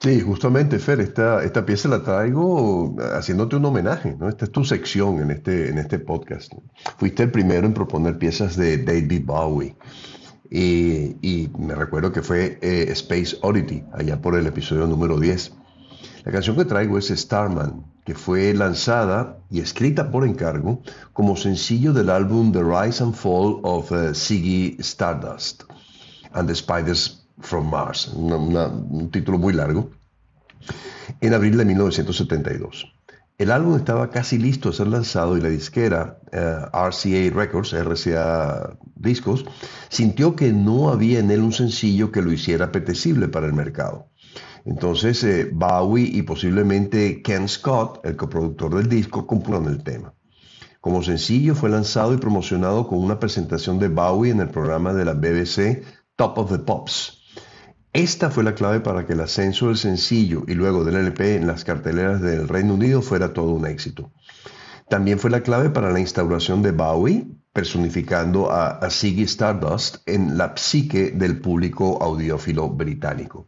Sí, justamente, Fer, esta pieza la traigo haciéndote un homenaje, ¿no? Esta es tu sección en este podcast. Fuiste el primero en proponer piezas de David Bowie. Y me recuerdo que fue Space Oddity, allá por el episodio número 10. La canción que traigo es Starman, que fue lanzada y escrita por encargo como sencillo del álbum The Rise and Fall of Ziggy Stardust and the Spiders from Mars, un título muy largo, en abril de 1972. El álbum estaba casi listo a ser lanzado y la disquera RCA Records, RCA Discos, sintió que no había en él un sencillo que lo hiciera apetecible para el mercado. Entonces Bowie y posiblemente Ken Scott, el coproductor del disco, compusieron el tema. Como sencillo fue lanzado y promocionado con una presentación de Bowie en el programa de la BBC Top of the Pops. Esta fue la clave para que el ascenso del sencillo y luego del LP en las carteleras del Reino Unido fuera todo un éxito. También fue la clave para la instauración de Bowie, personificando a Ziggy Stardust en la psique del público audiófilo británico.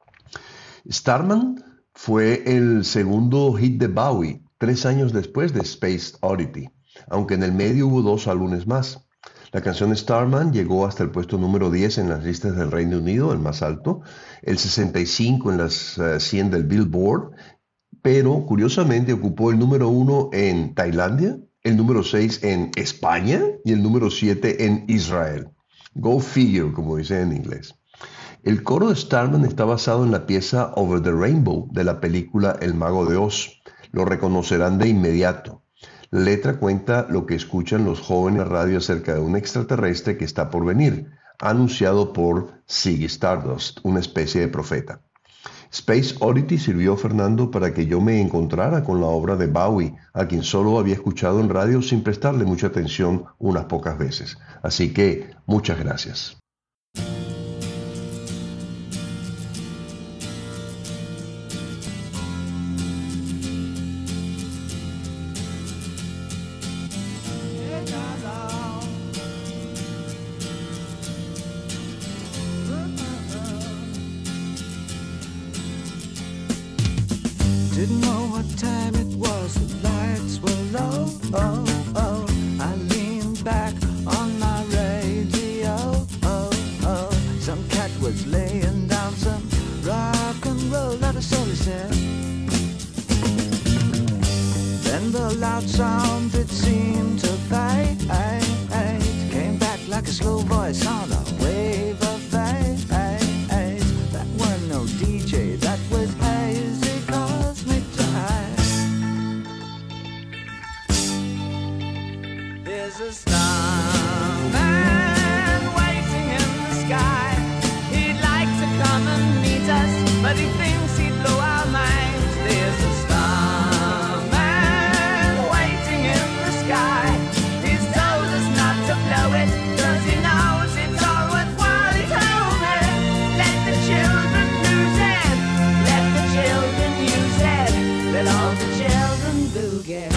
Starman fue el segundo hit de Bowie, 3 años después de Space Oddity, aunque en el medio hubo 2 álbumes más. La canción Starman llegó hasta el puesto número 10 en las listas del Reino Unido, el más alto, el 65 en las 100 del Billboard, pero curiosamente ocupó el número 1 en Tailandia, el número 6 en España y el número 7 en Israel. Go figure, como dicen en inglés. El coro de Starman está basado en la pieza Over the Rainbow de la película El Mago de Oz. Lo reconocerán de inmediato. La letra cuenta lo que escuchan los jóvenes en la radio acerca de un extraterrestre que está por venir, anunciado por Ziggy Stardust, una especie de profeta. Space Oddity sirvió, Fernando, para que yo me encontrara con la obra de Bowie, a quien solo había escuchado en radio sin prestarle mucha atención unas pocas veces. Así que, muchas gracias. Didn't know what time it was, the lights were low. Oh, oh. I leaned back on my radio. Oh, oh. Some cat was laying down some rock and roll, that is all he said. Then the loud sound, it seemed to fade. Came back like a slow voice on a wave of fate. That weren't no DJ, that was hazy. There's a starman waiting in the sky. He'd like to come and meet us, but he thinks he'd blow our minds. There's a starman waiting in the sky. He's told us not to blow it, 'cause he knows it's all worthwhile. He told me, let the children lose it, let the children use it, let all the children boogie.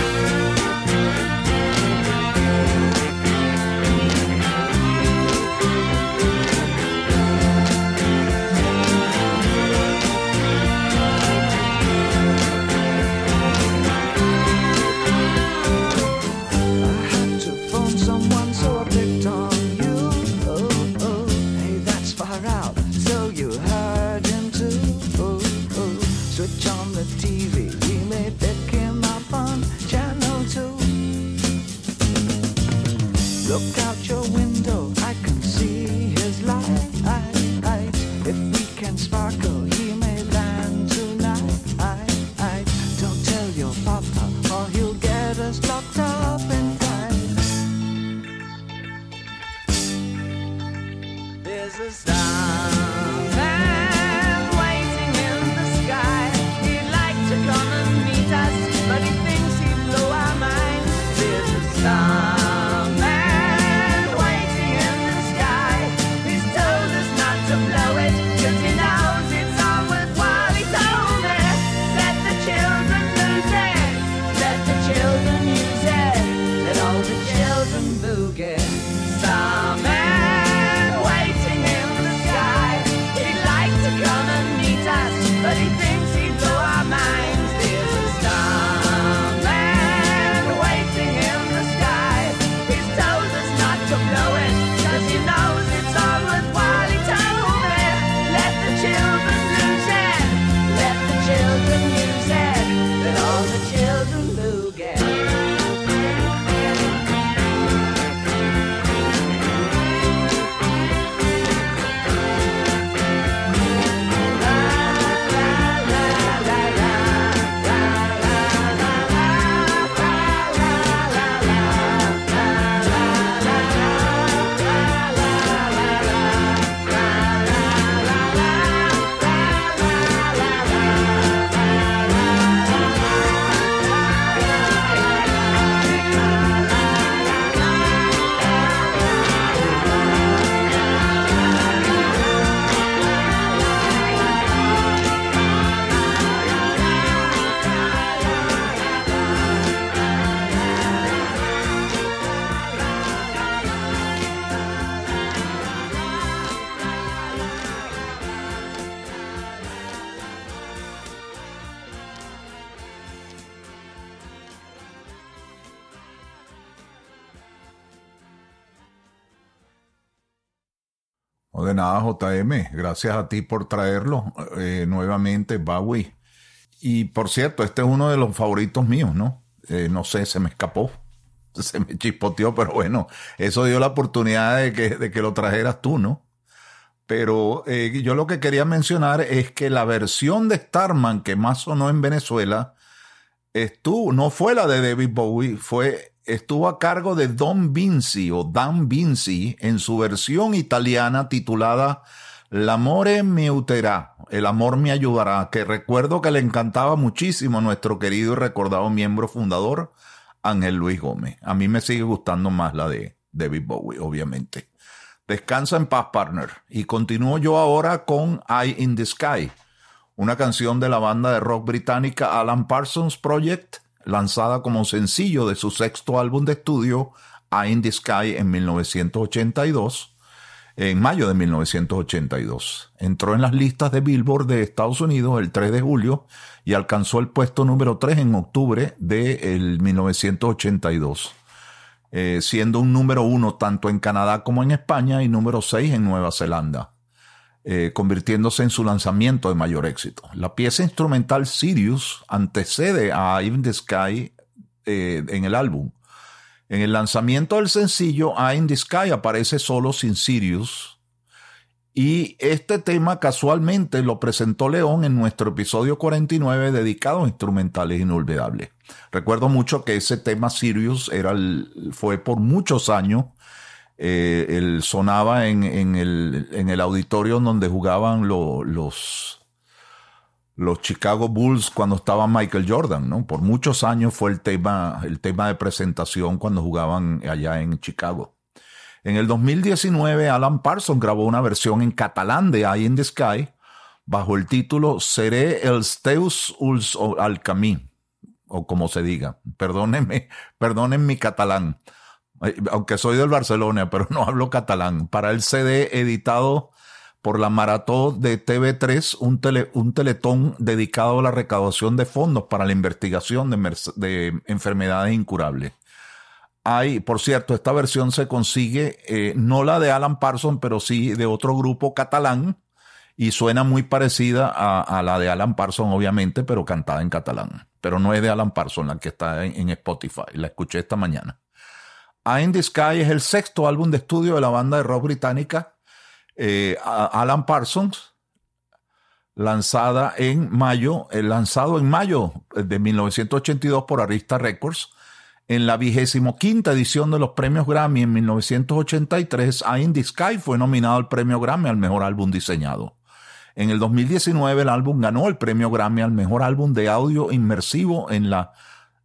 No, de nada, JM. Gracias a ti por traerlo nuevamente, Bowie. Y por cierto, este es uno de los favoritos míos, ¿no? No sé, se me escapó. Se me chispoteó, pero bueno, eso dio la oportunidad de que lo trajeras tú, ¿no? Pero yo lo que quería mencionar es que la versión de Starman que más sonó en Venezuela no fue la de David Bowie, estuvo a cargo de Don Vinci o Dan Vinci en su versión italiana titulada L'amore mi aiuterà, el amor me ayudará, que recuerdo que le encantaba muchísimo a nuestro querido y recordado miembro fundador, Ángel Luis Gómez. A mí me sigue gustando más la de David Bowie, obviamente. Descansa en paz, partner. Y continúo yo ahora con Eye in the Sky, una canción de la banda de rock británica Alan Parsons Project, lanzada como sencillo de su sexto álbum de estudio, Eye in the Sky, en 1982. En mayo de 1982. Entró en las listas de Billboard de Estados Unidos el 3 de julio y alcanzó el puesto número 3 en octubre de 1982, siendo un número 1 tanto en Canadá como en España y número 6 en Nueva Zelanda, convirtiéndose en su lanzamiento de mayor éxito. La pieza instrumental Sirius antecede a Eye in the Sky en el álbum. En el lanzamiento del sencillo, Eye in the Sky aparece solo sin Sirius, y este tema casualmente lo presentó León en nuestro episodio 49 dedicado a instrumentales inolvidables. Recuerdo mucho que ese tema Sirius fue por muchos años, él sonaba en el auditorio donde jugaban los Chicago Bulls cuando estaba Michael Jordan, ¿no? Por muchos años fue el tema de presentación cuando jugaban allá en Chicago. En el 2019, Alan Parsons grabó una versión en catalán de Eye in the Sky bajo el título Seré els teus ulls al camí, o como se diga. Perdónenme mi catalán, aunque soy del Barcelona, pero no hablo catalán. Para el CD editado por la Maratón de TV3, un teletón dedicado a la recaudación de fondos para la investigación de enfermedades incurables. Por cierto, esta versión se consigue, no la de Alan Parsons, pero sí de otro grupo catalán, y suena muy parecida a la de Alan Parsons, obviamente, pero cantada en catalán. Pero no es de Alan Parsons, la que está en Spotify, la escuché esta mañana. Eye in the Sky es el sexto álbum de estudio de la banda de rock británica Alan Parsons, lanzado en mayo de 1982 por Arista Records. En la 25ª edición de los premios Grammy en 1983, Eye in the Sky fue nominado al premio Grammy al mejor álbum diseñado. En el 2019 el álbum ganó el premio Grammy al mejor álbum de audio inmersivo en la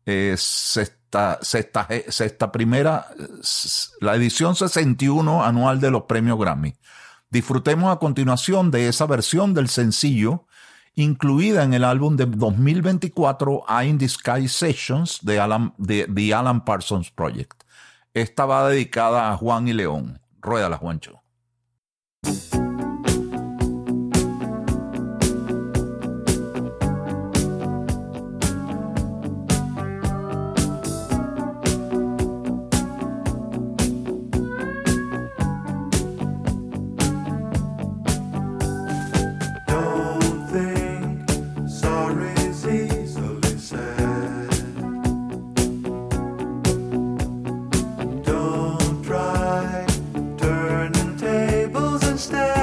la edición 61 anual de los premios Grammy. Disfrutemos a continuación de esa versión del sencillo incluida en el álbum de 2024 Eye in the Sky Sessions de The Alan Parsons Project. Esta va dedicada a Juan y León. Ruédala, Juancho. Don't try turning tables instead.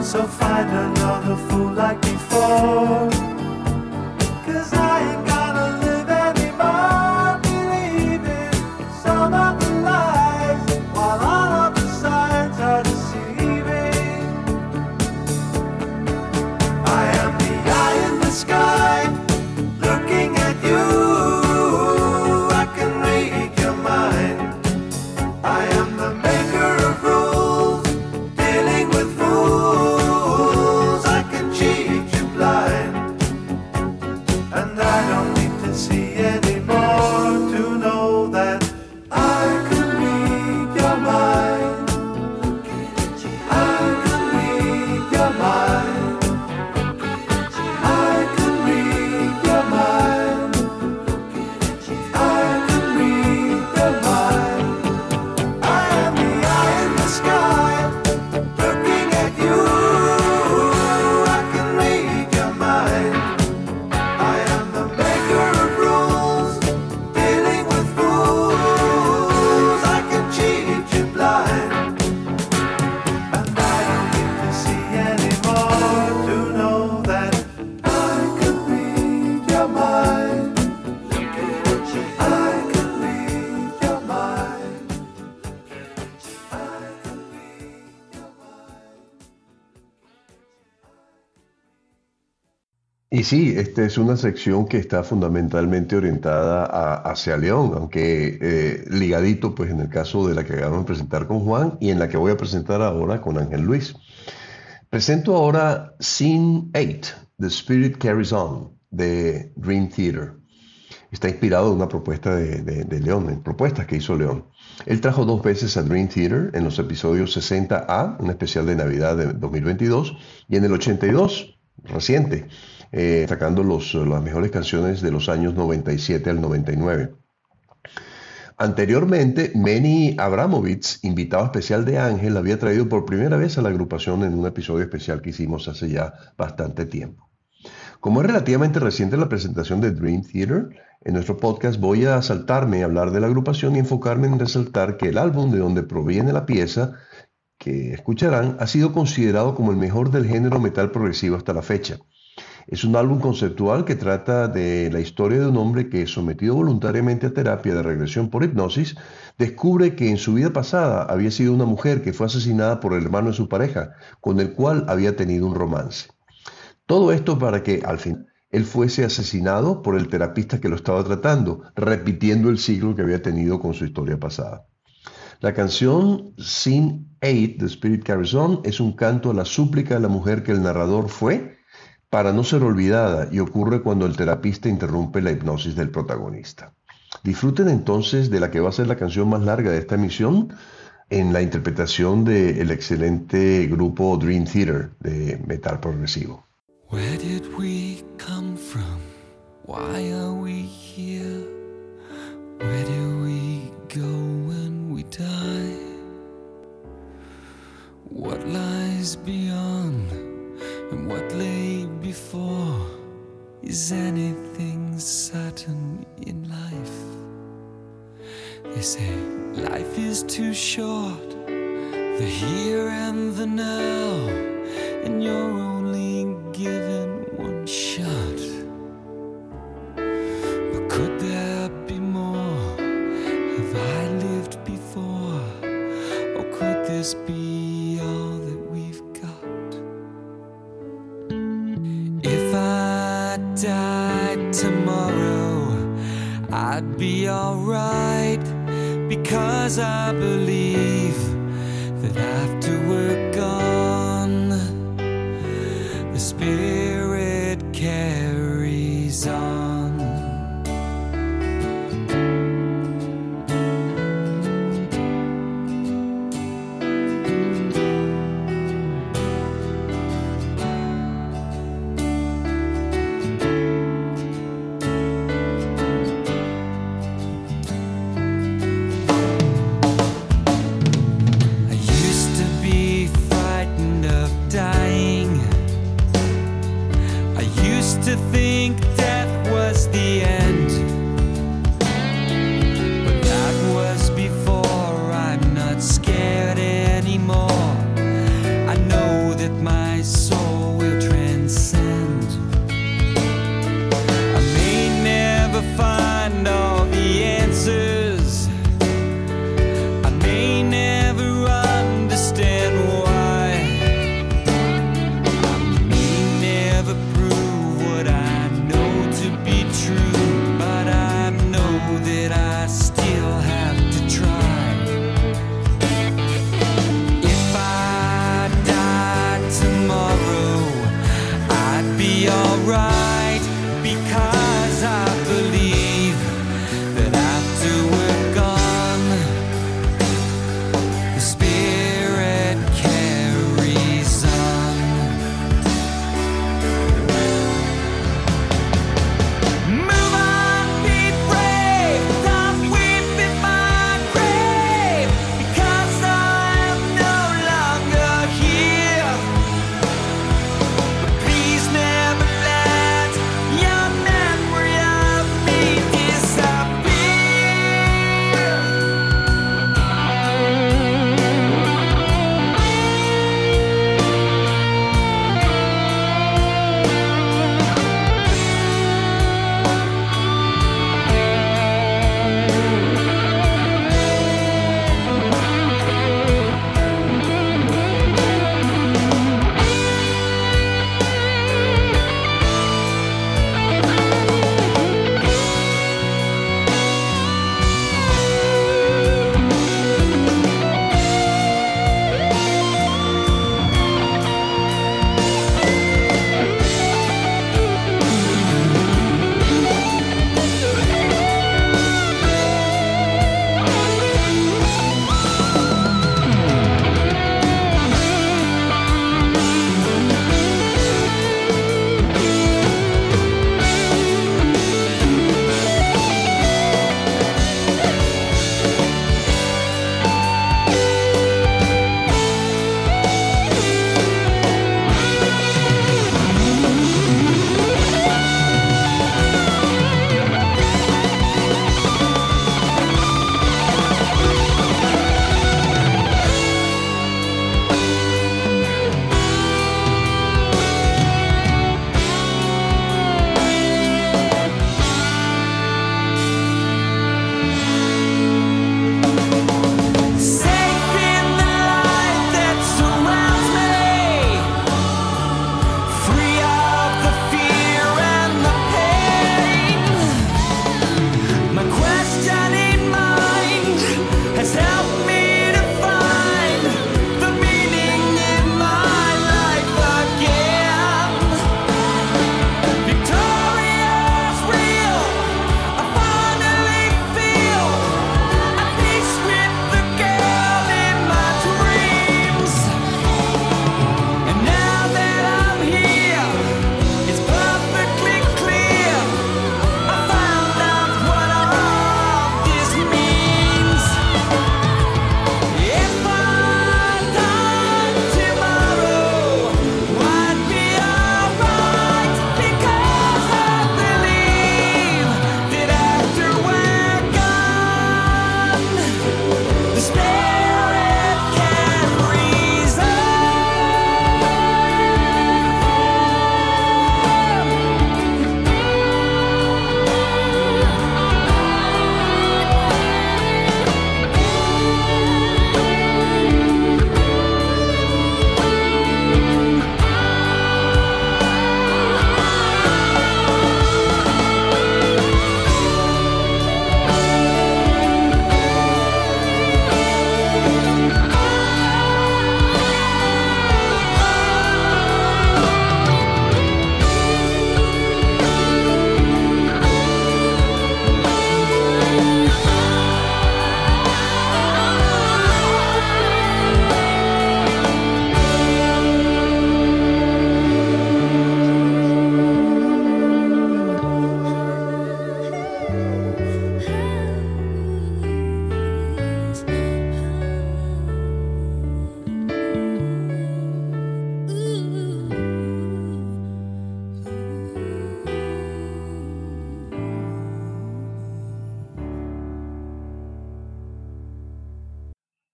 So find another fool like before. 'Cause I ain't gonna live anymore believing some of the lies, while all of the signs are deceiving. I am the eye in the sky, looking at you. I can read your mind. I am the maker of rules, dealing with fools. I can cheat you blind, and I don't need to see anymore to know that I can read your mind. I can read your mind. I can read your mind. I can read your mind. I am the eye in the sky, looking at you. I can read your mind. I am the maker of rules, dealing with fools. I can cheat you blind, and I don't need to see anymore to know that I can read your mind. I can read your mind. I can read your mind. Y sí, esta es una sección que está fundamentalmente orientada hacia León, aunque ligadito pues en el caso de la que acabamos de presentar con Juan y en la que voy a presentar ahora con Ángel Luis. Presento ahora Scene 8, The Spirit Carries On, de Dream Theater. Está inspirado en una propuesta de León, en propuestas que hizo León. Él trajo 2 veces a Dream Theater en los episodios 60A, un especial de Navidad de 2022, y en el 82, reciente, sacando las mejores canciones de los años 97 al 99. Anteriormente, Manny Abramovich, invitado especial de Ángel, había traído por primera vez a la agrupación en un episodio especial que hicimos hace ya bastante tiempo. Como es relativamente reciente la presentación de Dream Theater, en nuestro podcast voy a saltarme a hablar de la agrupación y enfocarme en resaltar que el álbum de donde proviene la pieza que escucharán ha sido considerado como el mejor del género metal progresivo hasta la fecha. Es un álbum conceptual que trata de la historia de un hombre que, sometido voluntariamente a terapia de regresión por hipnosis, descubre que en su vida pasada había sido una mujer que fue asesinada por el hermano de su pareja, con el cual había tenido un romance. Todo esto para que, al fin, él fuese asesinado por el terapista que lo estaba tratando, repitiendo el ciclo que había tenido con su historia pasada. La canción Scene 8, The Spirit Carries On, es un canto a la súplica de la mujer que el narrador fue para no ser olvidada y ocurre cuando el terapista interrumpe la hipnosis del protagonista. Disfruten entonces de la que va a ser la canción más larga de esta emisión en la interpretación del excelente grupo Dream Theater de metal progresivo. Where did we come from? Why are we here? Where do we go when we die? What lies beyond and what lay before? Is anything certain in life? They say life is too short, the here and the now, and you're only given one shot. But could there be more? Have I lived before? Or could this be all that we've got? If I died tomorrow, I'd be alright, because I believe that after we're gone, the spirit carries on. I used to be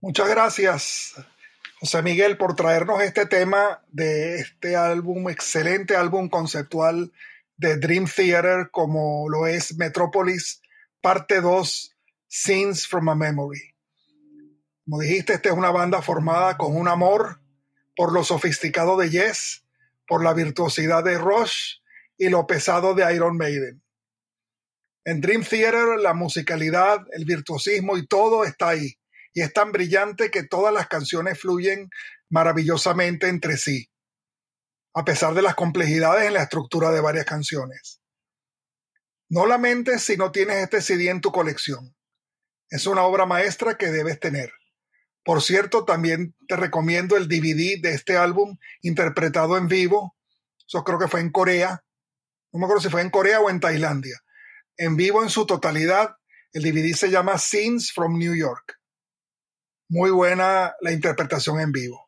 Muchas gracias, José Miguel, por traernos este tema de este álbum, excelente álbum conceptual de Dream Theater, como lo es Metropolis, parte 2, Scenes from a Memory. Como dijiste, esta es una banda formada con un amor por lo sofisticado de Yes, por la virtuosidad de Rush y lo pesado de Iron Maiden. En Dream Theater la musicalidad, el virtuosismo y todo está ahí. Y es tan brillante que todas las canciones fluyen maravillosamente entre sí, a pesar de las complejidades en la estructura de varias canciones. No lamentes si no tienes este CD en tu colección. Es una obra maestra que debes tener. Por cierto, también te recomiendo el DVD de este álbum interpretado en vivo. Eso creo que fue en Corea. No me acuerdo si fue en Corea o en Tailandia. En vivo en su totalidad. El DVD se llama Scenes from New York. Muy buena la interpretación en vivo.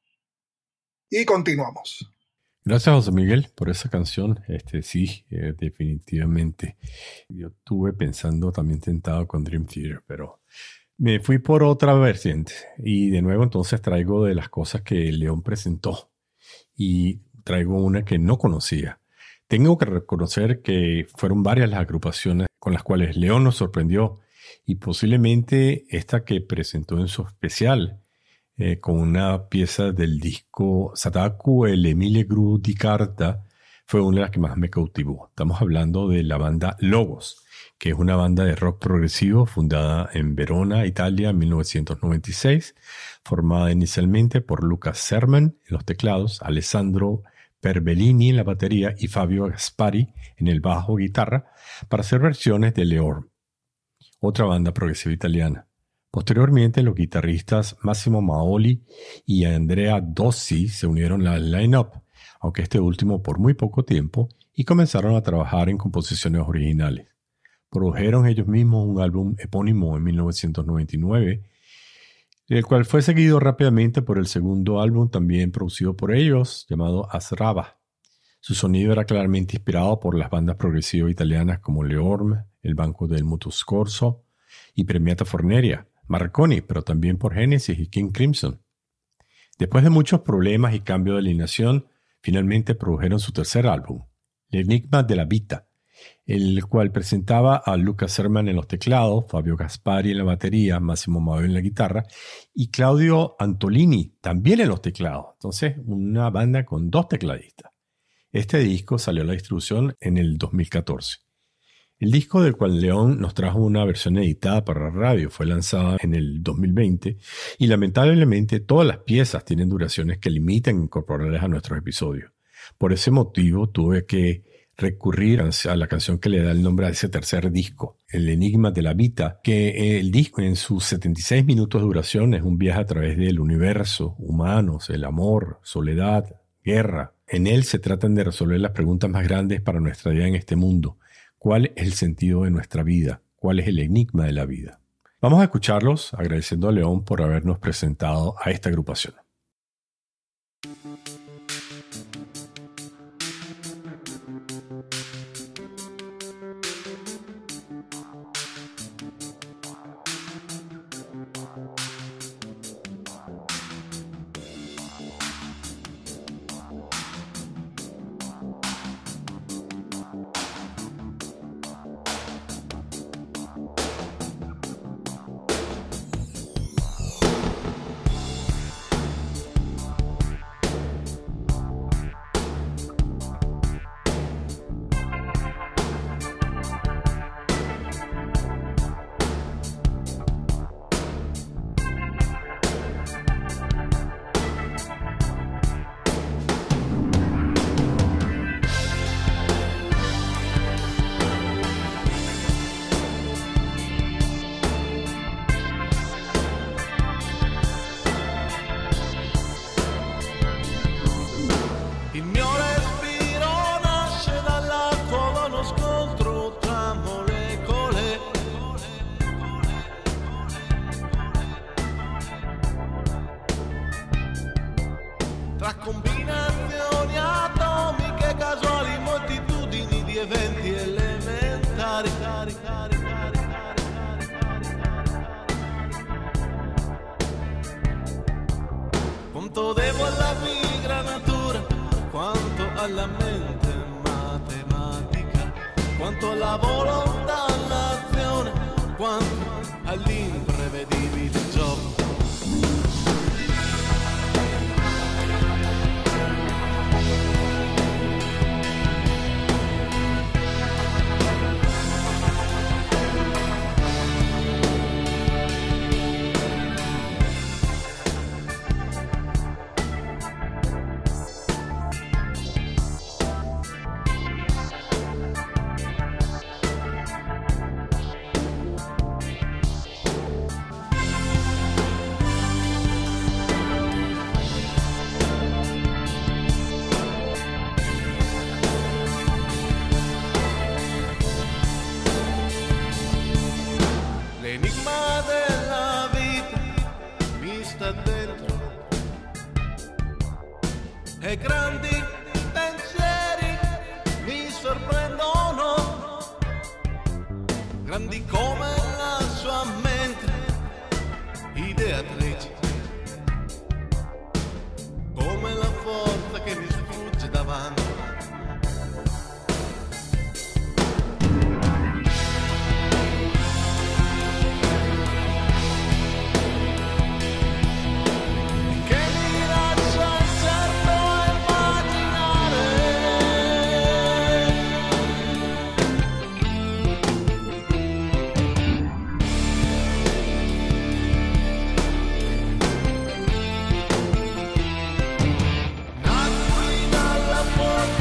Y continuamos. Gracias, José Miguel, por esa canción. Sí, definitivamente. Yo estuve pensando, también tentado con Dream Theater, pero me fui por otra vertiente. Y de nuevo entonces traigo de las cosas que León presentó. Y traigo una que no conocía. Tengo que reconocer que fueron varias las agrupaciones con las cuales León nos sorprendió. Y posiblemente esta que presentó en su especial, con una pieza del disco Sataku el Emile Gru di Carta, fue una de las que más me cautivó. Estamos hablando de la banda Logos, que es una banda de rock progresivo fundada en Verona, Italia, en 1996, formada inicialmente por Lucas Serman en los teclados, Alessandro Perbellini en la batería y Fabio Gaspari en el bajo guitarra, para hacer versiones de Leorm, otra banda progresiva italiana. Posteriormente, los guitarristas Massimo Maoli y Andrea Dossi se unieron al line-up, aunque este último por muy poco tiempo, y comenzaron a trabajar en composiciones originales. Produjeron ellos mismos un álbum epónimo en 1999, el cual fue seguido rápidamente por el segundo álbum también producido por ellos, llamado Asraba. Su sonido era claramente inspirado por las bandas progresivas italianas como Leorm, el Banco del Mutuo Scorso y Premiata Forneria, Marconi, pero también por Genesis y King Crimson. Después de muchos problemas y cambio de alineación, finalmente produjeron su tercer álbum, L'Enigma della Vita, el cual presentaba a Lucas Serman en los teclados, Fabio Gaspari en la batería, Massimo Maoli en la guitarra y Claudio Antolini también en los teclados. Entonces, una banda con 2 tecladistas. Este disco salió a la distribución en el 2014. El disco del cual León nos trajo una versión editada para radio fue lanzada en el 2020 y lamentablemente todas las piezas tienen duraciones que limitan incorporarlas a nuestros episodios. Por ese motivo tuve que recurrir a la canción que le da el nombre a ese tercer disco, El Enigma della Vita, que el disco en sus 76 minutos de duración es un viaje a través del universo, humanos, el amor, soledad, guerra. En él se tratan de resolver las preguntas más grandes para nuestra vida en este mundo. ¿Cuál es el sentido de nuestra vida? ¿Cuál es el enigma de la vida? Vamos a escucharlos agradeciendo a León por habernos presentado a esta agrupación. Quanto devo alla pigra natura, quanto alla mente matematica, quanto alla volontà, all'azione, quanto all'imprevedibile gioco. L'enigma della vita mi sta dentro e grandi pensieri mi sorprendono, grandi come la sua mente ideatrice, come la forza che mi sfugge davanti. Nacqui dalla forza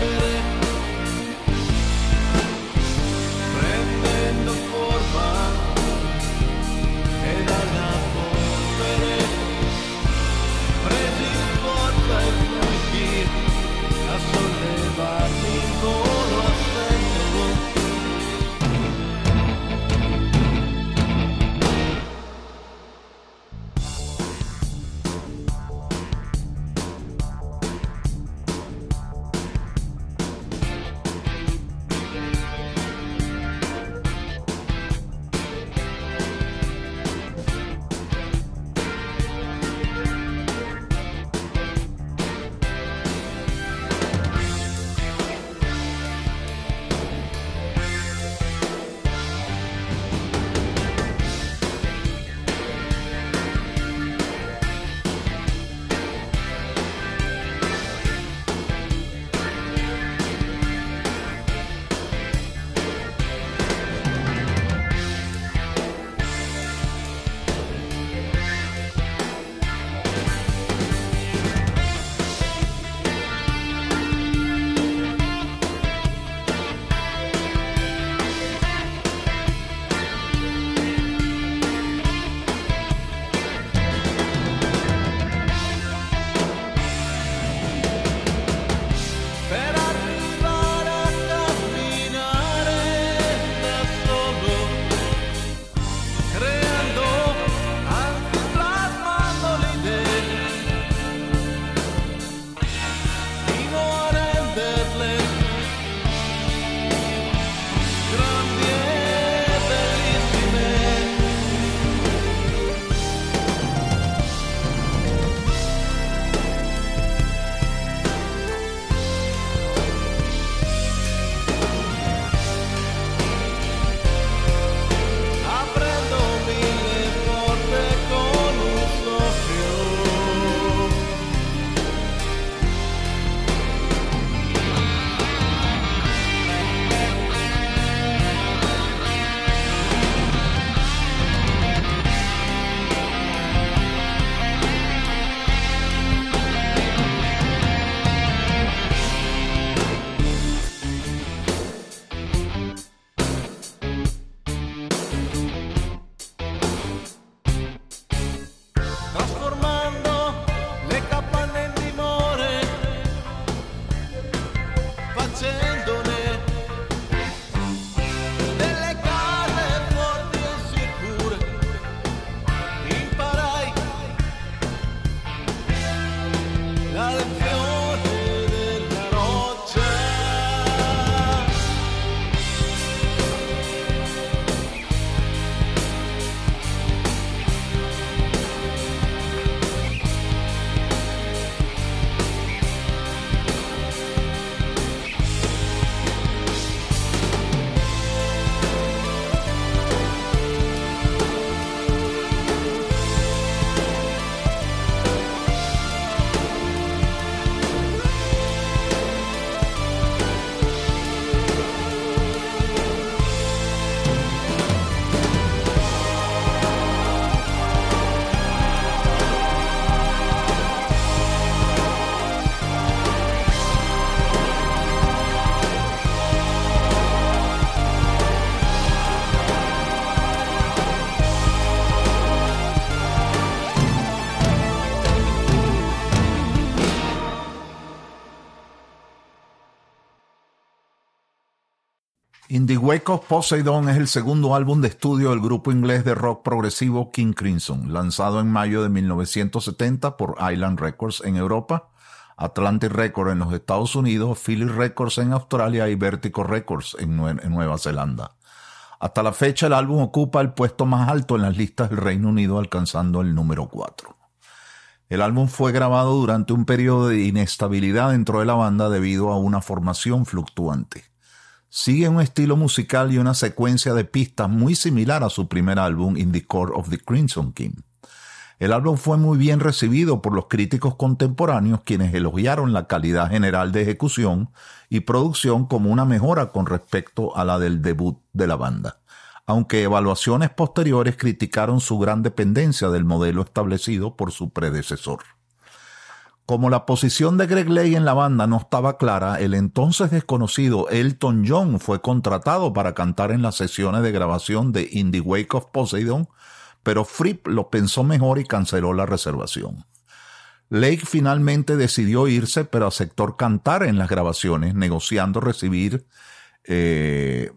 In the Wake of Poseidon es el segundo álbum de estudio del grupo inglés de rock progresivo King Crimson, lanzado en mayo de 1970 por Island Records en Europa, Atlantic Records en los Estados Unidos, Philly Records en Australia y Vertigo Records en Nueva Zelanda. Hasta la fecha el álbum ocupa el puesto más alto en las listas del Reino Unido, alcanzando el número 4. El álbum fue grabado durante un periodo de inestabilidad dentro de la banda debido a una formación fluctuante. Sigue un estilo musical y una secuencia de pistas muy similar a su primer álbum, In the Court of the Crimson King. El álbum fue muy bien recibido por los críticos contemporáneos, quienes elogiaron la calidad general de ejecución y producción como una mejora con respecto a la del debut de la banda, aunque evaluaciones posteriores criticaron su gran dependencia del modelo establecido por su predecesor. Como la posición de Greg Lake en la banda no estaba clara, el entonces desconocido Elton John fue contratado para cantar en las sesiones de grabación de In the Wake of Poseidon, pero Fripp lo pensó mejor y canceló la reservación. Lake finalmente decidió irse, pero aceptó cantar en las grabaciones, negociando recibir el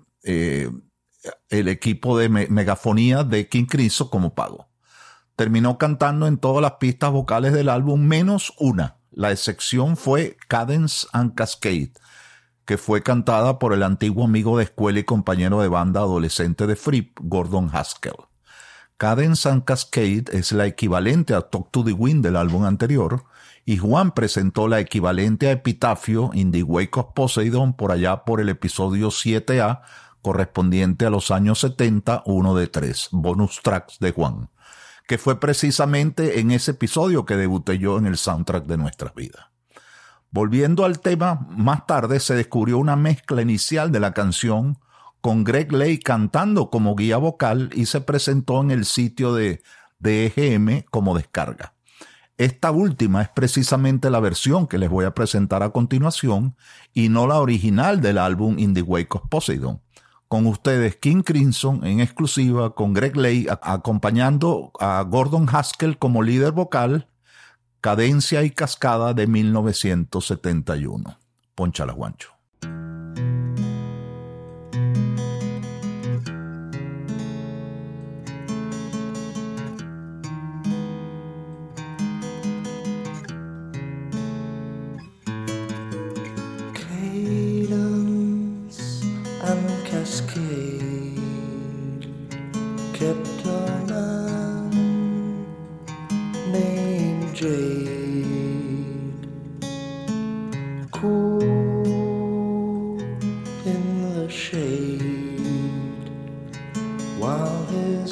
equipo de megafonía de King Crimson como pago. Terminó cantando en todas las pistas vocales del álbum menos una. La excepción fue Cadence and Cascade, que fue cantada por el antiguo amigo de escuela y compañero de banda adolescente de Fripp, Gordon Haskell. Cadence and Cascade es la equivalente a Talk to the Wind del álbum anterior, y Juan presentó la equivalente a Epitafio, In the Wake of Poseidon, por allá por el episodio 7A, correspondiente a los años 70, 1 de 3, bonus tracks de Juan, que fue precisamente en ese episodio que debuté yo en el soundtrack de nuestras vidas. Volviendo al tema, más tarde se descubrió una mezcla inicial de la canción con Greg Lake cantando como guía vocal y se presentó en el sitio de EGM como descarga. Esta última es precisamente la versión que les voy a presentar a continuación y no la original del álbum In the Wake of Poseidon. Con ustedes King Crimson en exclusiva con Greg Lake acompañando a Gordon Haskell como líder vocal, Cadencia y Cascada de 1971. Pónchala, Juancho. Cadence and cascade kept a man named Jade, cool in the shade, while his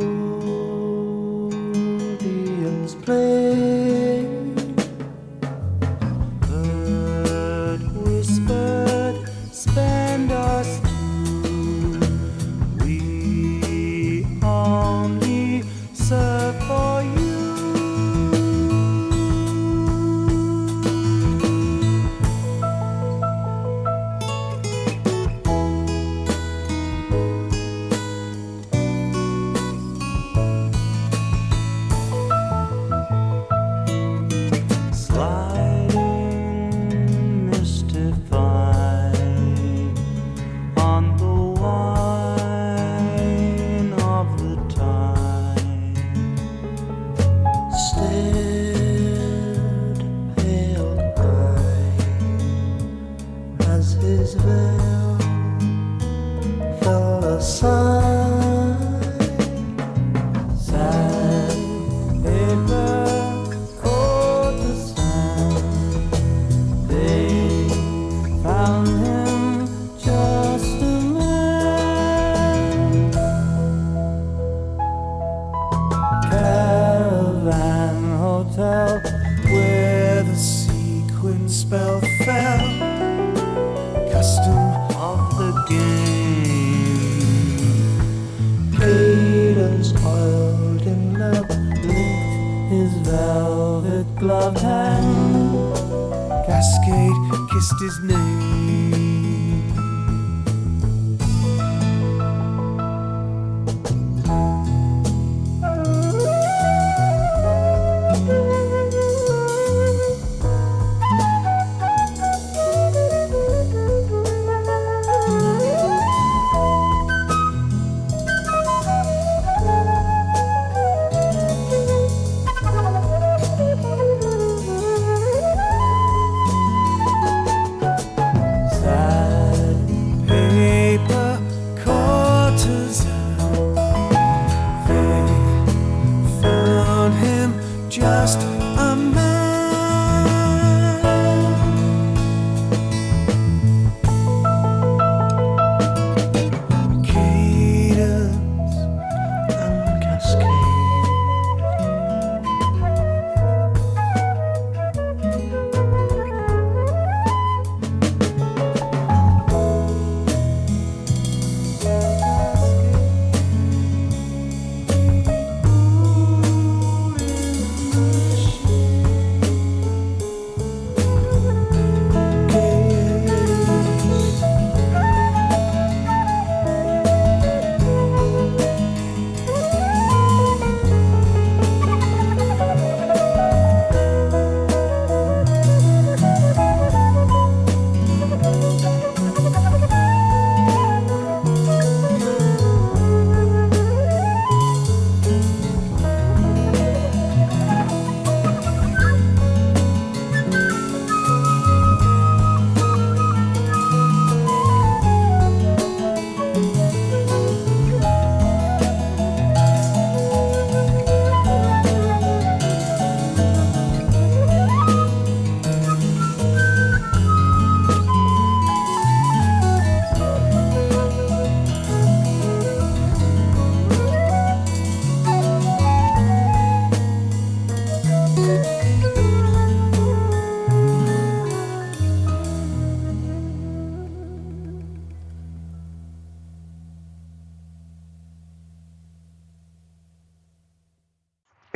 audience played. Bird whispered, spend us two. We only serve for you. Sliding, mystified on the wine of the time, stared pale eyed as his veil fell aside. Sad paper coat the sand. They found him just a man. Caravan hotel where the sequin spell fell. Custom of the game. Cadence oiled in love, linked his velvet gloved hand. Cascade kissed his name.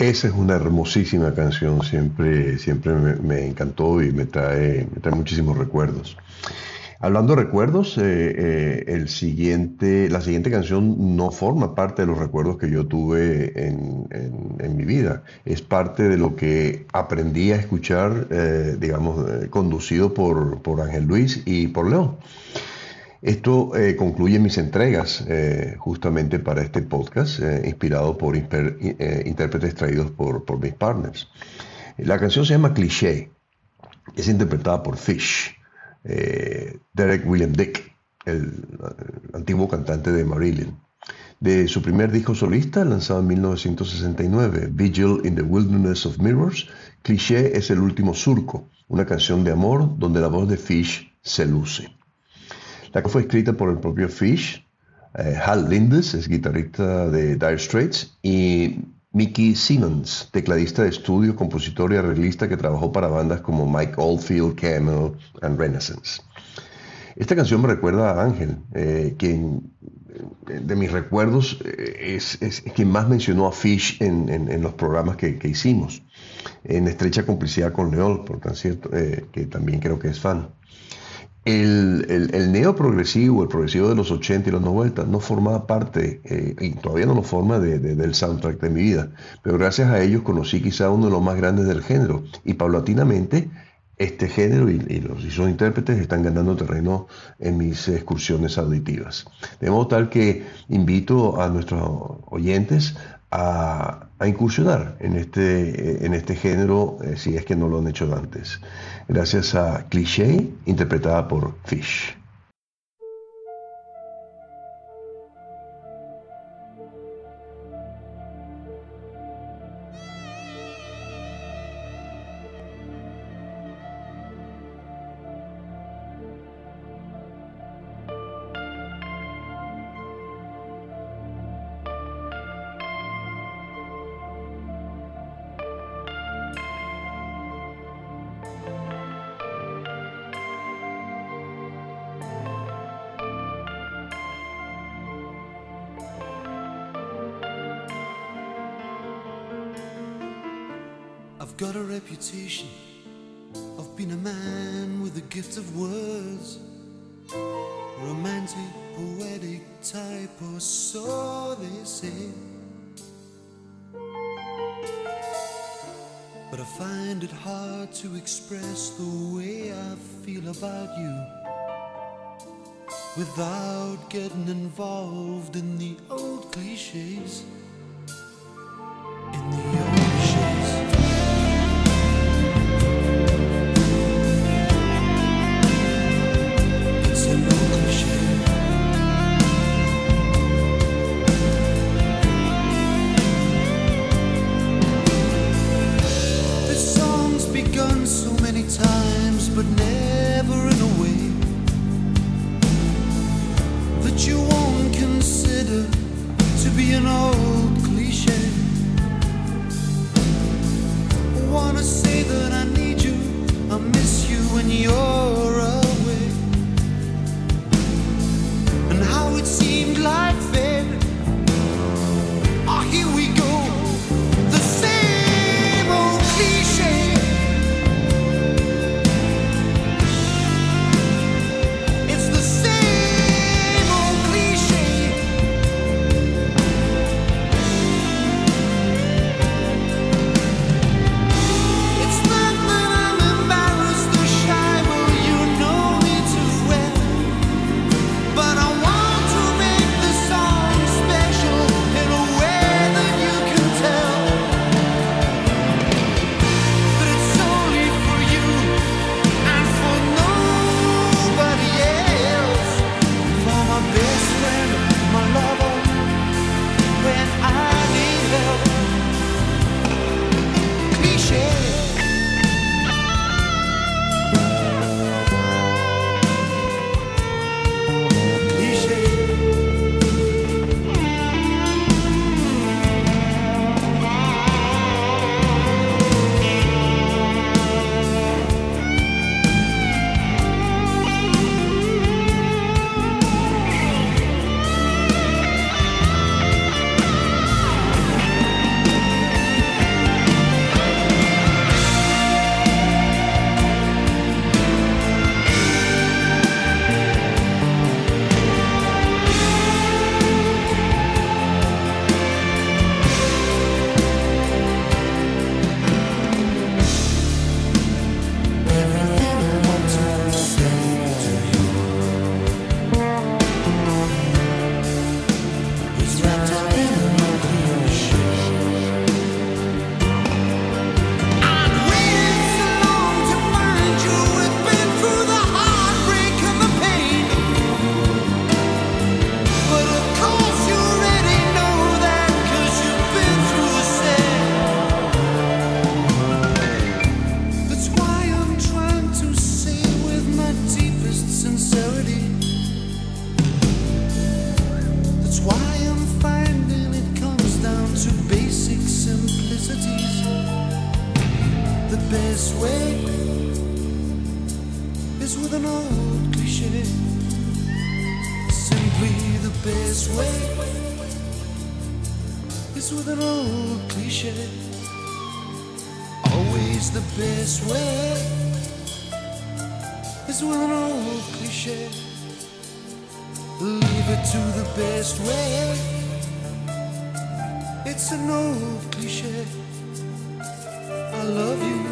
Esa es una hermosísima canción, siempre me encantó y me trae muchísimos recuerdos. Hablando de recuerdos, la siguiente canción no forma parte de los recuerdos que yo tuve en mi vida. Es parte de lo que aprendí a escuchar, conducido por Ángel Luis y por León. Esto concluye mis entregas justamente para este podcast, inspirado por intérpretes traídos por mis partners. La canción se llama Cliché, es interpretada por Fish. Derek William Dick, el antiguo cantante de Marillion. De su primer disco solista, lanzado en 1969, Vigil in the Wilderness of Mirrors, Cliché es el último surco, una canción de amor donde la voz de Fish se luce. La canción fue escrita por el propio Fish, Hal Lindes, es guitarrista de Dire Straits, y Mickey Simmons, tecladista de estudio, compositor y arreglista que trabajó para bandas como Mike Oldfield, Camel and Renaissance. Esta canción me recuerda a Ángel, quien de mis recuerdos es quien más mencionó a Fish en los programas que hicimos, en estrecha complicidad con León, por tan cierto, que también creo que es fan. El neoprogresivo, el progresivo de los 80 y los 90 no formaba parte, y todavía no lo forma, del soundtrack de mi vida, pero gracias a ellos conocí quizá uno de los más grandes del género, y paulatinamente este género y sus intérpretes están ganando terreno en mis excursiones auditivas. De modo tal que invito a nuestros oyentes a incursionar en este género, si es que no lo han hecho antes. Gracias a Cliché, interpretada por Fish. I've got a reputation of being a man with the gift of words, romantic, poetic type, or so they say. But I find it hard to express the way I feel about you without getting involved in the old cliches. In the old cliches. It's an old cliche. This song's begun so many times, but never in a way that you won't consider to be an old is with an old cliche. Simply the best way is with an old cliche. Always the best way is with an old cliche. Leave it to the best way. It's an old cliche. I love you.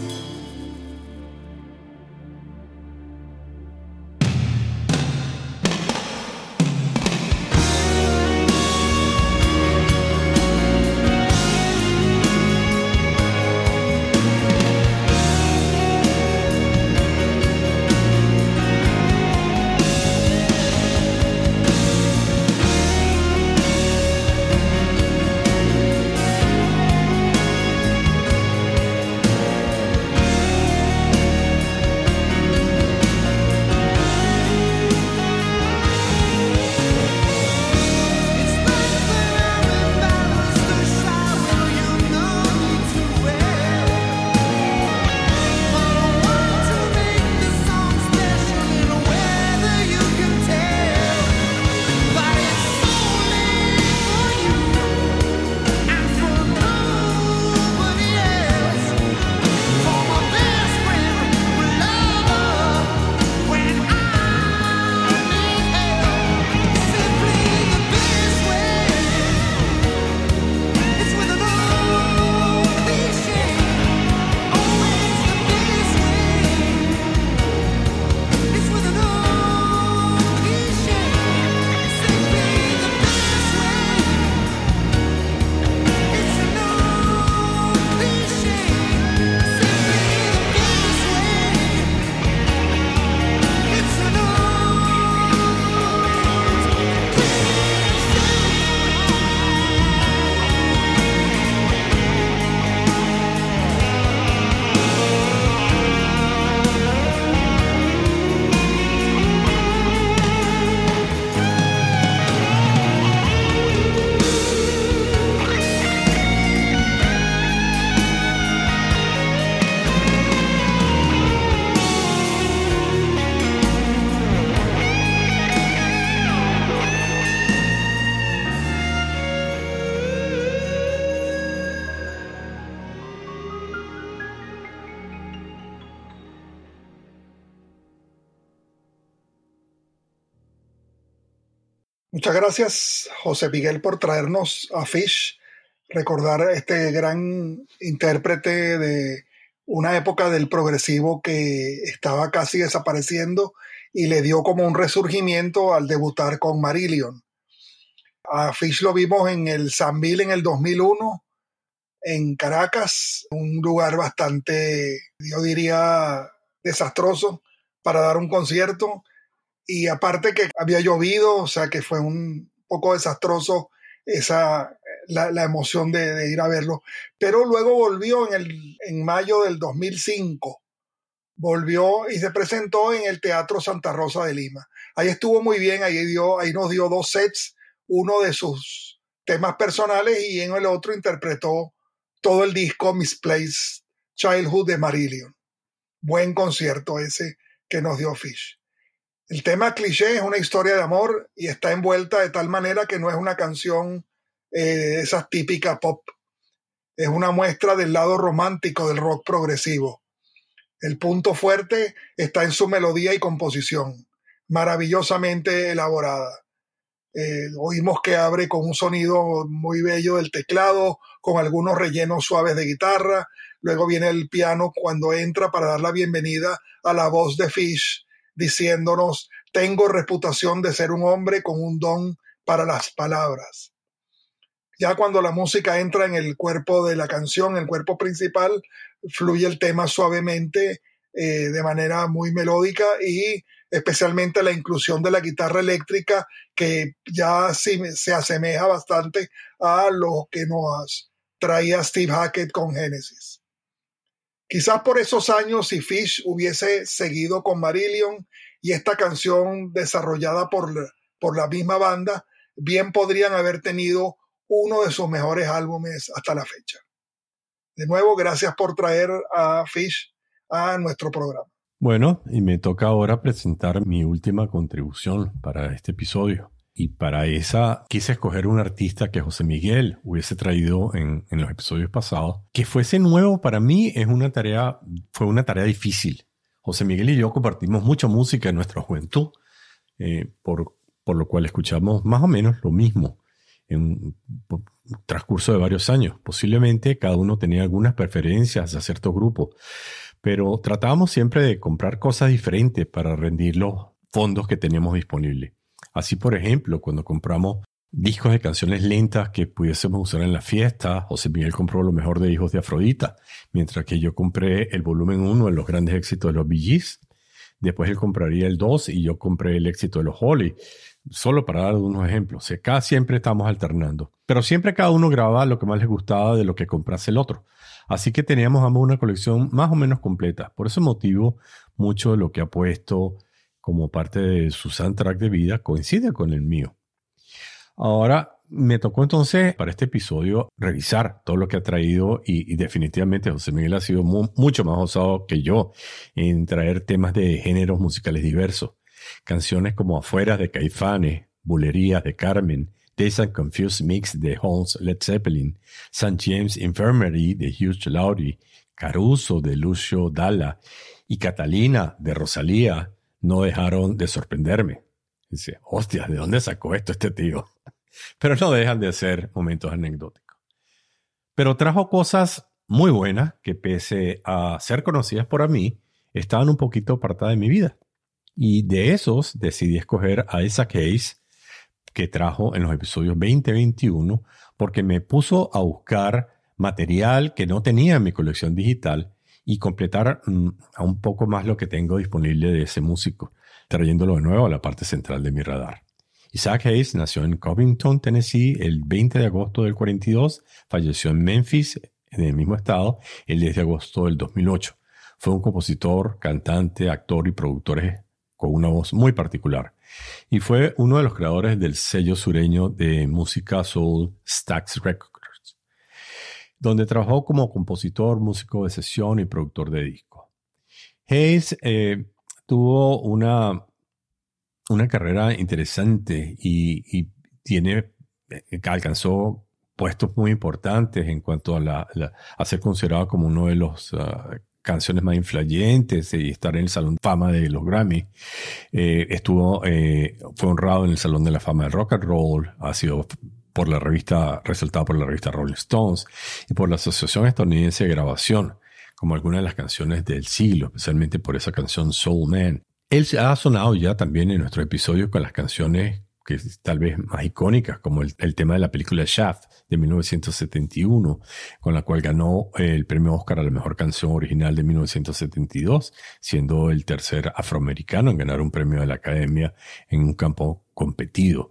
Muchas gracias, José Miguel, por traernos a Fish, recordar este gran intérprete de una época del progresivo que estaba casi desapareciendo y le dio como un resurgimiento al debutar con Marillion. A Fish lo vimos en el Sambil en el 2001, en Caracas, un lugar bastante, yo diría, desastroso para dar un concierto. Y aparte que había llovido, o sea que fue un poco desastroso la emoción de ir a verlo. Pero luego volvió en mayo del 2005, volvió y se presentó en el Teatro Santa Rosa de Lima. Ahí estuvo muy bien, ahí nos dio 2 sets, uno de sus temas personales y en el otro interpretó todo el disco Misplaced Childhood de Marillion. Buen concierto ese que nos dio Fish. El tema cliché es una historia de amor y está envuelta de tal manera que no es una canción esas típicas pop. Es una muestra del lado romántico del rock progresivo. El punto fuerte está en su melodía y composición, maravillosamente elaborada. Oímos que abre con un sonido muy bello del teclado, con algunos rellenos suaves de guitarra. Luego viene el piano cuando entra para dar la bienvenida a la voz de Fish, diciéndonos: tengo reputación de ser un hombre con un don para las palabras. Ya cuando la música entra en el cuerpo de la canción, el cuerpo principal, fluye el tema suavemente, de manera muy melódica, y especialmente la inclusión de la guitarra eléctrica, que ya se asemeja bastante a lo que nos traía Steve Hackett con Genesis. Quizás por esos años, si Fish hubiese seguido con Marillion y esta canción desarrollada por la misma banda, bien podrían haber tenido uno de sus mejores álbumes hasta la fecha. De nuevo, gracias por traer a Fish a nuestro programa. Bueno, y me toca ahora presentar mi última contribución para este episodio. Y para esa quise escoger un artista que José Miguel hubiese traído en los episodios pasados. Que fuese nuevo para mí fue una tarea difícil. José Miguel y yo compartimos mucha música en nuestra juventud, por lo cual escuchamos más o menos lo mismo en un transcurso de varios años. Posiblemente cada uno tenía algunas preferencias a ciertos grupos, pero tratábamos siempre de comprar cosas diferentes para rendir los fondos que teníamos disponibles. Así, por ejemplo, cuando compramos discos de canciones lentas que pudiésemos usar en la fiesta, José Miguel compró lo mejor de Hijos de Afrodita, mientras que yo compré el volumen 1 de los grandes éxitos de los Bee Gees. Después él compraría el 2 y yo compré el éxito de los Holly. Solo para dar unos ejemplos. Acá siempre estamos alternando. Pero siempre cada uno grababa lo que más les gustaba de lo que comprase el otro. Así que teníamos ambos una colección más o menos completa. Por ese motivo, mucho de lo que ha puesto como parte de su soundtrack de vida coincide con el mío. Ahora me tocó entonces para este episodio revisar todo lo que ha traído y definitivamente José Miguel ha sido mucho más osado que yo en traer temas de géneros musicales diversos. Canciones como Afuera de Caifanes, Bulerías de Carmen, Dazed and Confused Mix de Holmes Led Zeppelin, St. James Infirmary de Hugh Laurie, Caruso de Lucio Dalla y Catalina de Rosalía no dejaron de sorprenderme. Dice, hostia, ¿de dónde sacó esto este tío? Pero no dejan de ser momentos anecdóticos. Pero trajo cosas muy buenas que pese a ser conocidas por mí, estaban un poquito apartadas de mi vida. Y de esos decidí escoger a Isaac Hayes, que trajo en los episodios 20 y 21, porque me puso a buscar material que no tenía en mi colección digital y completar a un poco más lo que tengo disponible de ese músico, trayéndolo de nuevo a la parte central de mi radar. Isaac Hayes nació en Covington, Tennessee, el 20 de agosto del 42, falleció en Memphis, en el mismo estado, el 10 de agosto del 2008. Fue un compositor, cantante, actor y productor con una voz muy particular. Y fue uno de los creadores del sello sureño de música soul Stax Records, donde trabajó como compositor, músico de sesión y productor de discos. Hayes tuvo una carrera interesante y alcanzó puestos muy importantes en cuanto a ser considerado como uno de los canciones más influyentes y estar en el Salón de Fama de los Grammy. Fue honrado en el Salón de la Fama del Rock and Roll, ha sido resaltado por la revista Rolling Stones y por la Asociación Estadounidense de Grabación, como algunas de las canciones del siglo, especialmente por esa canción Soul Man. Él ha sonado ya también en nuestro episodio con las canciones que tal vez más icónicas, como el tema de la película Shaft de 1971, con la cual ganó el premio Oscar a la mejor canción original de 1972, siendo el tercer afroamericano en ganar un premio de la Academia en un campo competido.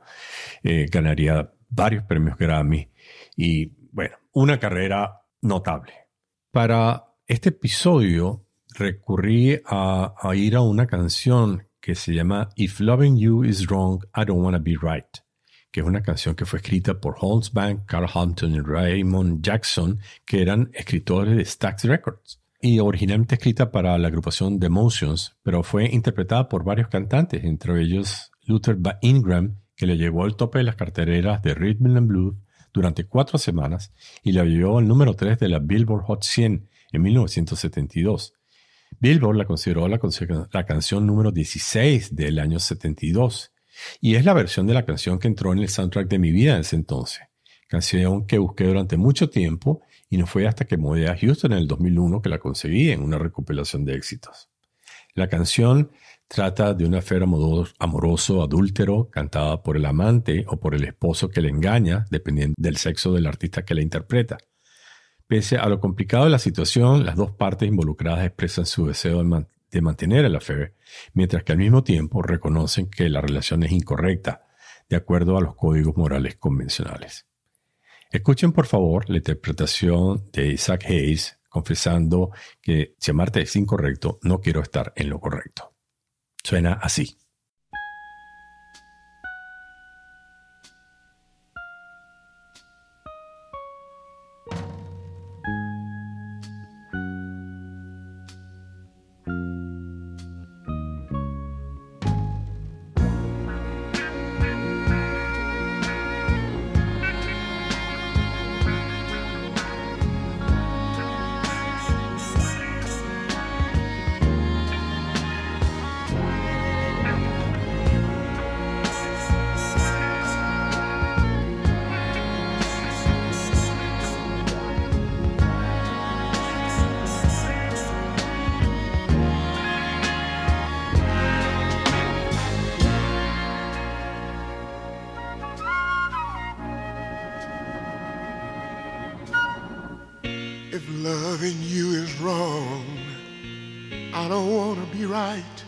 Ganaría varios premios Grammy y, bueno, una carrera notable. Para este episodio recurrí a ir a una canción que se llama If Loving You Is Wrong, I Don't Wanna Be Right, que es una canción que fue escrita por Holmes Bank, Carl Hampton y Raymond Jackson, que eran escritores de Stax Records, y originalmente escrita para la agrupación The Emotions, pero fue interpretada por varios cantantes, entre ellos Luther Ingram, que le llevó al tope de las carteleras de Rhythm and Blues durante 4 semanas y la llevó al número 3 de la Billboard Hot 100 en 1972. Billboard la consideró la canción número 16 del año 72 y es la versión de la canción que entró en el soundtrack de mi vida en ese entonces. Canción que busqué durante mucho tiempo y no fue hasta que mudé a Houston en el 2001 que la conseguí en una recopilación de éxitos. La canción trata de un affair amoroso adúltero cantada por el amante o por el esposo que le engaña, dependiendo del sexo del artista que la interpreta. Pese a lo complicado de la situación, las dos partes involucradas expresan su deseo de mantener el affair, mientras que al mismo tiempo reconocen que la relación es incorrecta, de acuerdo a los códigos morales convencionales. Escuchen por favor la interpretación de Isaac Hayes, confesando que si amarte es incorrecto, no quiero estar en lo correcto. Suena así.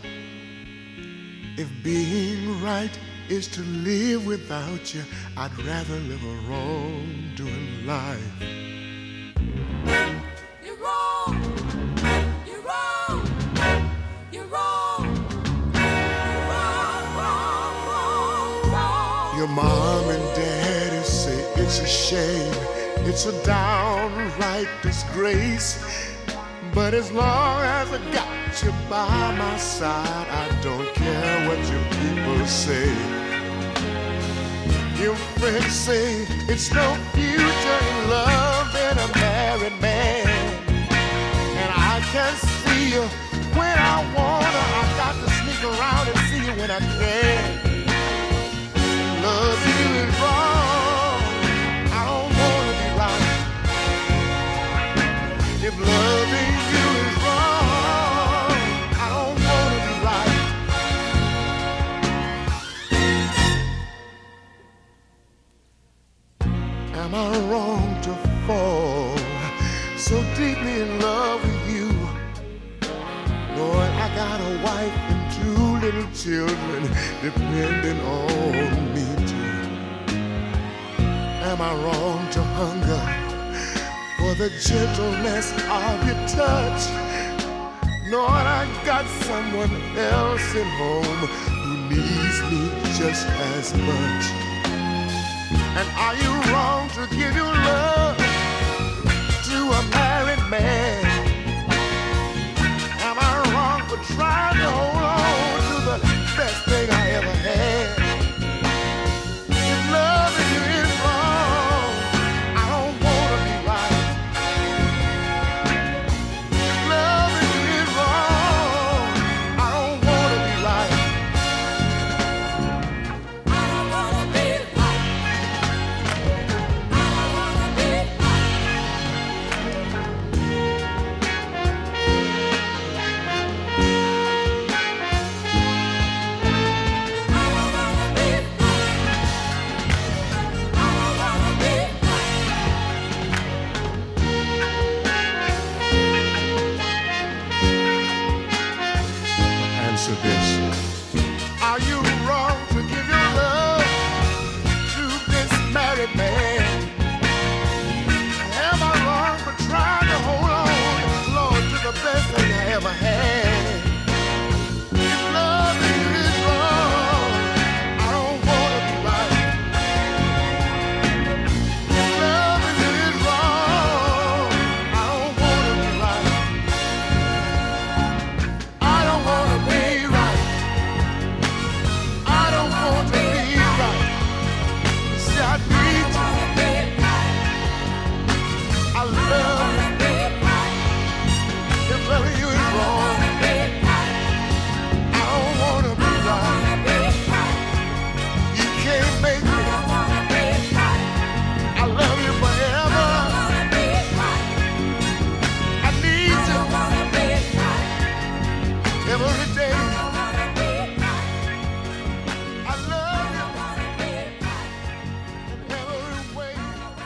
If being right is to live without you, I'd rather live a wrong-doing life. You're wrong. You're wrong. You're wrong. You're wrong, wrong, wrong, wrong. Your mom and daddy say it's a shame, it's a downright disgrace. But as long as I got you by my side, I don't care what your people say. Your friends say it's no future in love in a married man. And I can see you when I wanna. I got to sneak around and see you when I can. Love you is wrong. I don't wanna be right. If loving you is wrong, I don't wanna be right. Am I wrong to fall so deeply in love with you? Lord, I got a wife and 2 little children depending on me too. Am I wrong to hunger for the gentleness of your touch? Lord, I got someone else at home who needs me just as much. And are you wrong to give your love to a married man? Am I wrong for trying to hold on to the best thing I ever had? If loving you is wrong, I don't wanna be right. If loving you is wrong, I don't wanna be right. I don't wanna be right. I don't wanna be Answer this. Are you wrong to give your love to this married man? Am I wrong for trying to hold on, Lord, to the best thing I ever had? If loving you is wrong, I don't wanna be right. If loving you is wrong, I don't wanna be right. I don't wanna be right. I don't want to be right. See, I need you. I love you. If loving you is wrong, I don't wanna be right. You can't make me. I love you forever. I need you every day. I love you in every way.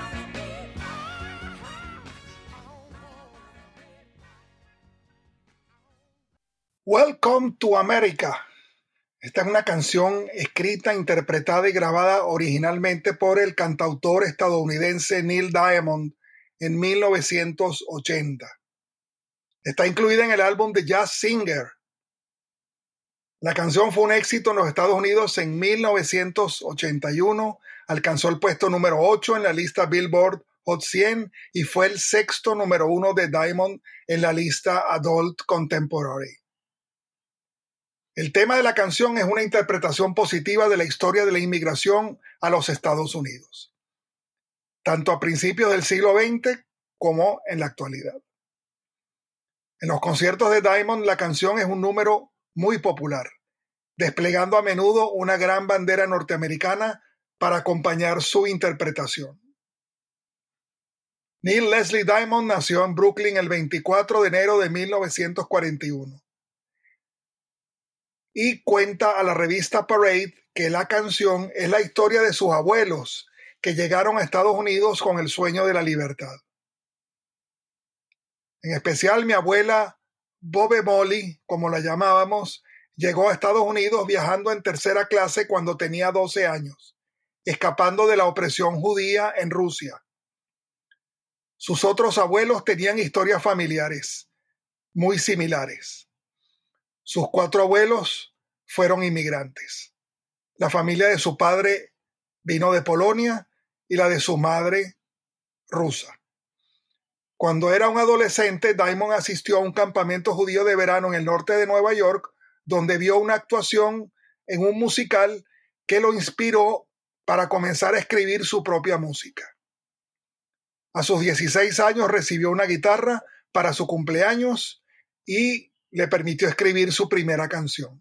Welcome to America. Esta es una canción escrita, interpretada y grabada originalmente por el cantautor estadounidense Neil Diamond en 1980. Está incluida en el álbum The Jazz Singer. La canción fue un éxito en los Estados Unidos en 1981, alcanzó el puesto número 8 en la lista Billboard Hot 100 y fue el 6º número 1 de Diamond en la lista Adult Contemporary. El tema de la canción es una interpretación positiva de la historia de la inmigración a los Estados Unidos, tanto a principios del siglo XX como en la actualidad. En los conciertos de Diamond, la canción es un número muy popular, desplegando a menudo una gran bandera norteamericana para acompañar su interpretación. Neil Leslie Diamond nació en Brooklyn el 24 de enero de 1941 y cuenta a la revista Parade que la canción es la historia de sus abuelos que llegaron a Estados Unidos con el sueño de la libertad. En especial mi abuela Bobe Molly, como la llamábamos, Llegó a Estados Unidos viajando en tercera clase cuando tenía 12 años, escapando de la opresión judía en Rusia. Sus otros abuelos tenían historias familiares muy similares. Sus 4 abuelos fueron inmigrantes. La familia de su padre vino de Polonia y la de su madre rusa. Cuando era un adolescente, Diamond asistió a un campamento judío de verano en el norte de Nueva York, donde vio una actuación en un musical que lo inspiró para comenzar a escribir su propia música. A sus 16 años recibió una guitarra para su cumpleaños y le permitió escribir su primera canción.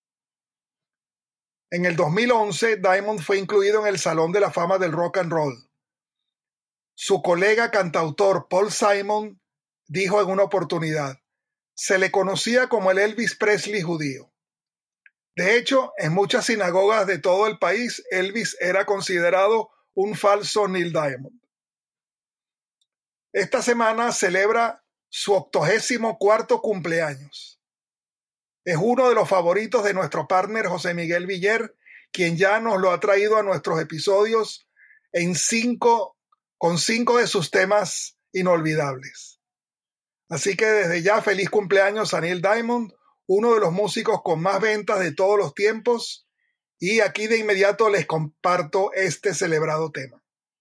En el 2011, Diamond fue incluido en el Salón de la Fama del Rock and Roll. Su colega cantautor Paul Simon dijo en una oportunidad: se le conocía como el Elvis Presley judío. De hecho, en muchas sinagogas de todo el país, Elvis era considerado un falso Neil Diamond. Esta semana celebra su 84º cumpleaños. Es uno de los favoritos de nuestro partner José Miguel Viller, quien ya nos lo ha traído a nuestros episodios con 5 de sus temas inolvidables. Así que desde ya, feliz cumpleaños a Neil Diamond, uno de los músicos con más ventas de todos los tiempos, y aquí de inmediato les comparto este celebrado tema.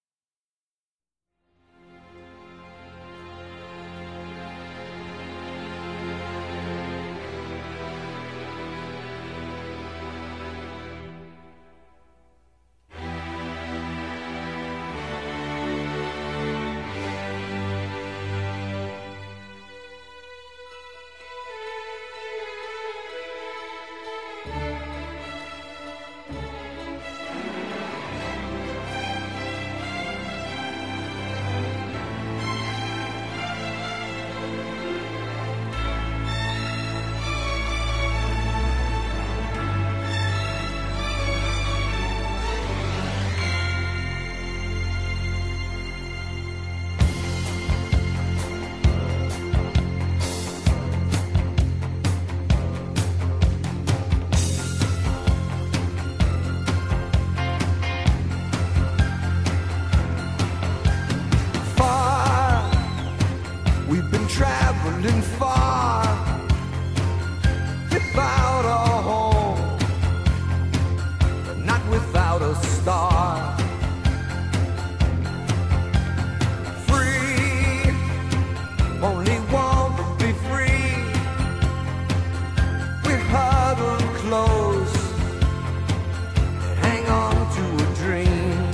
Traveling far without a home, but not without a star. Free, only want to be free. We huddle close and hang on to a dream.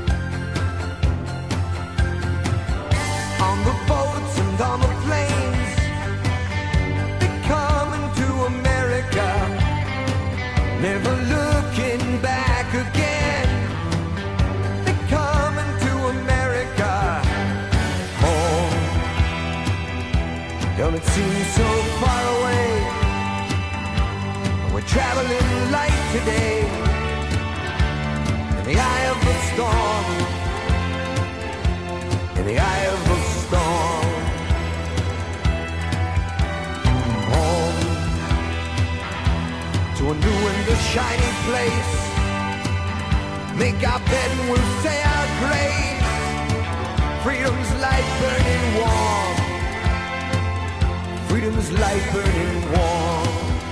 On the boats and on the planes, they're coming to America, never looking back again. They're coming to America, home. Don't it seem so far away? We're traveling light today, in the eye of the storm, in the eye of the storm. Home to a new and a shiny place. Make our bed and we'll say our grace. Freedom's light burning warm. Freedom's light burning warm.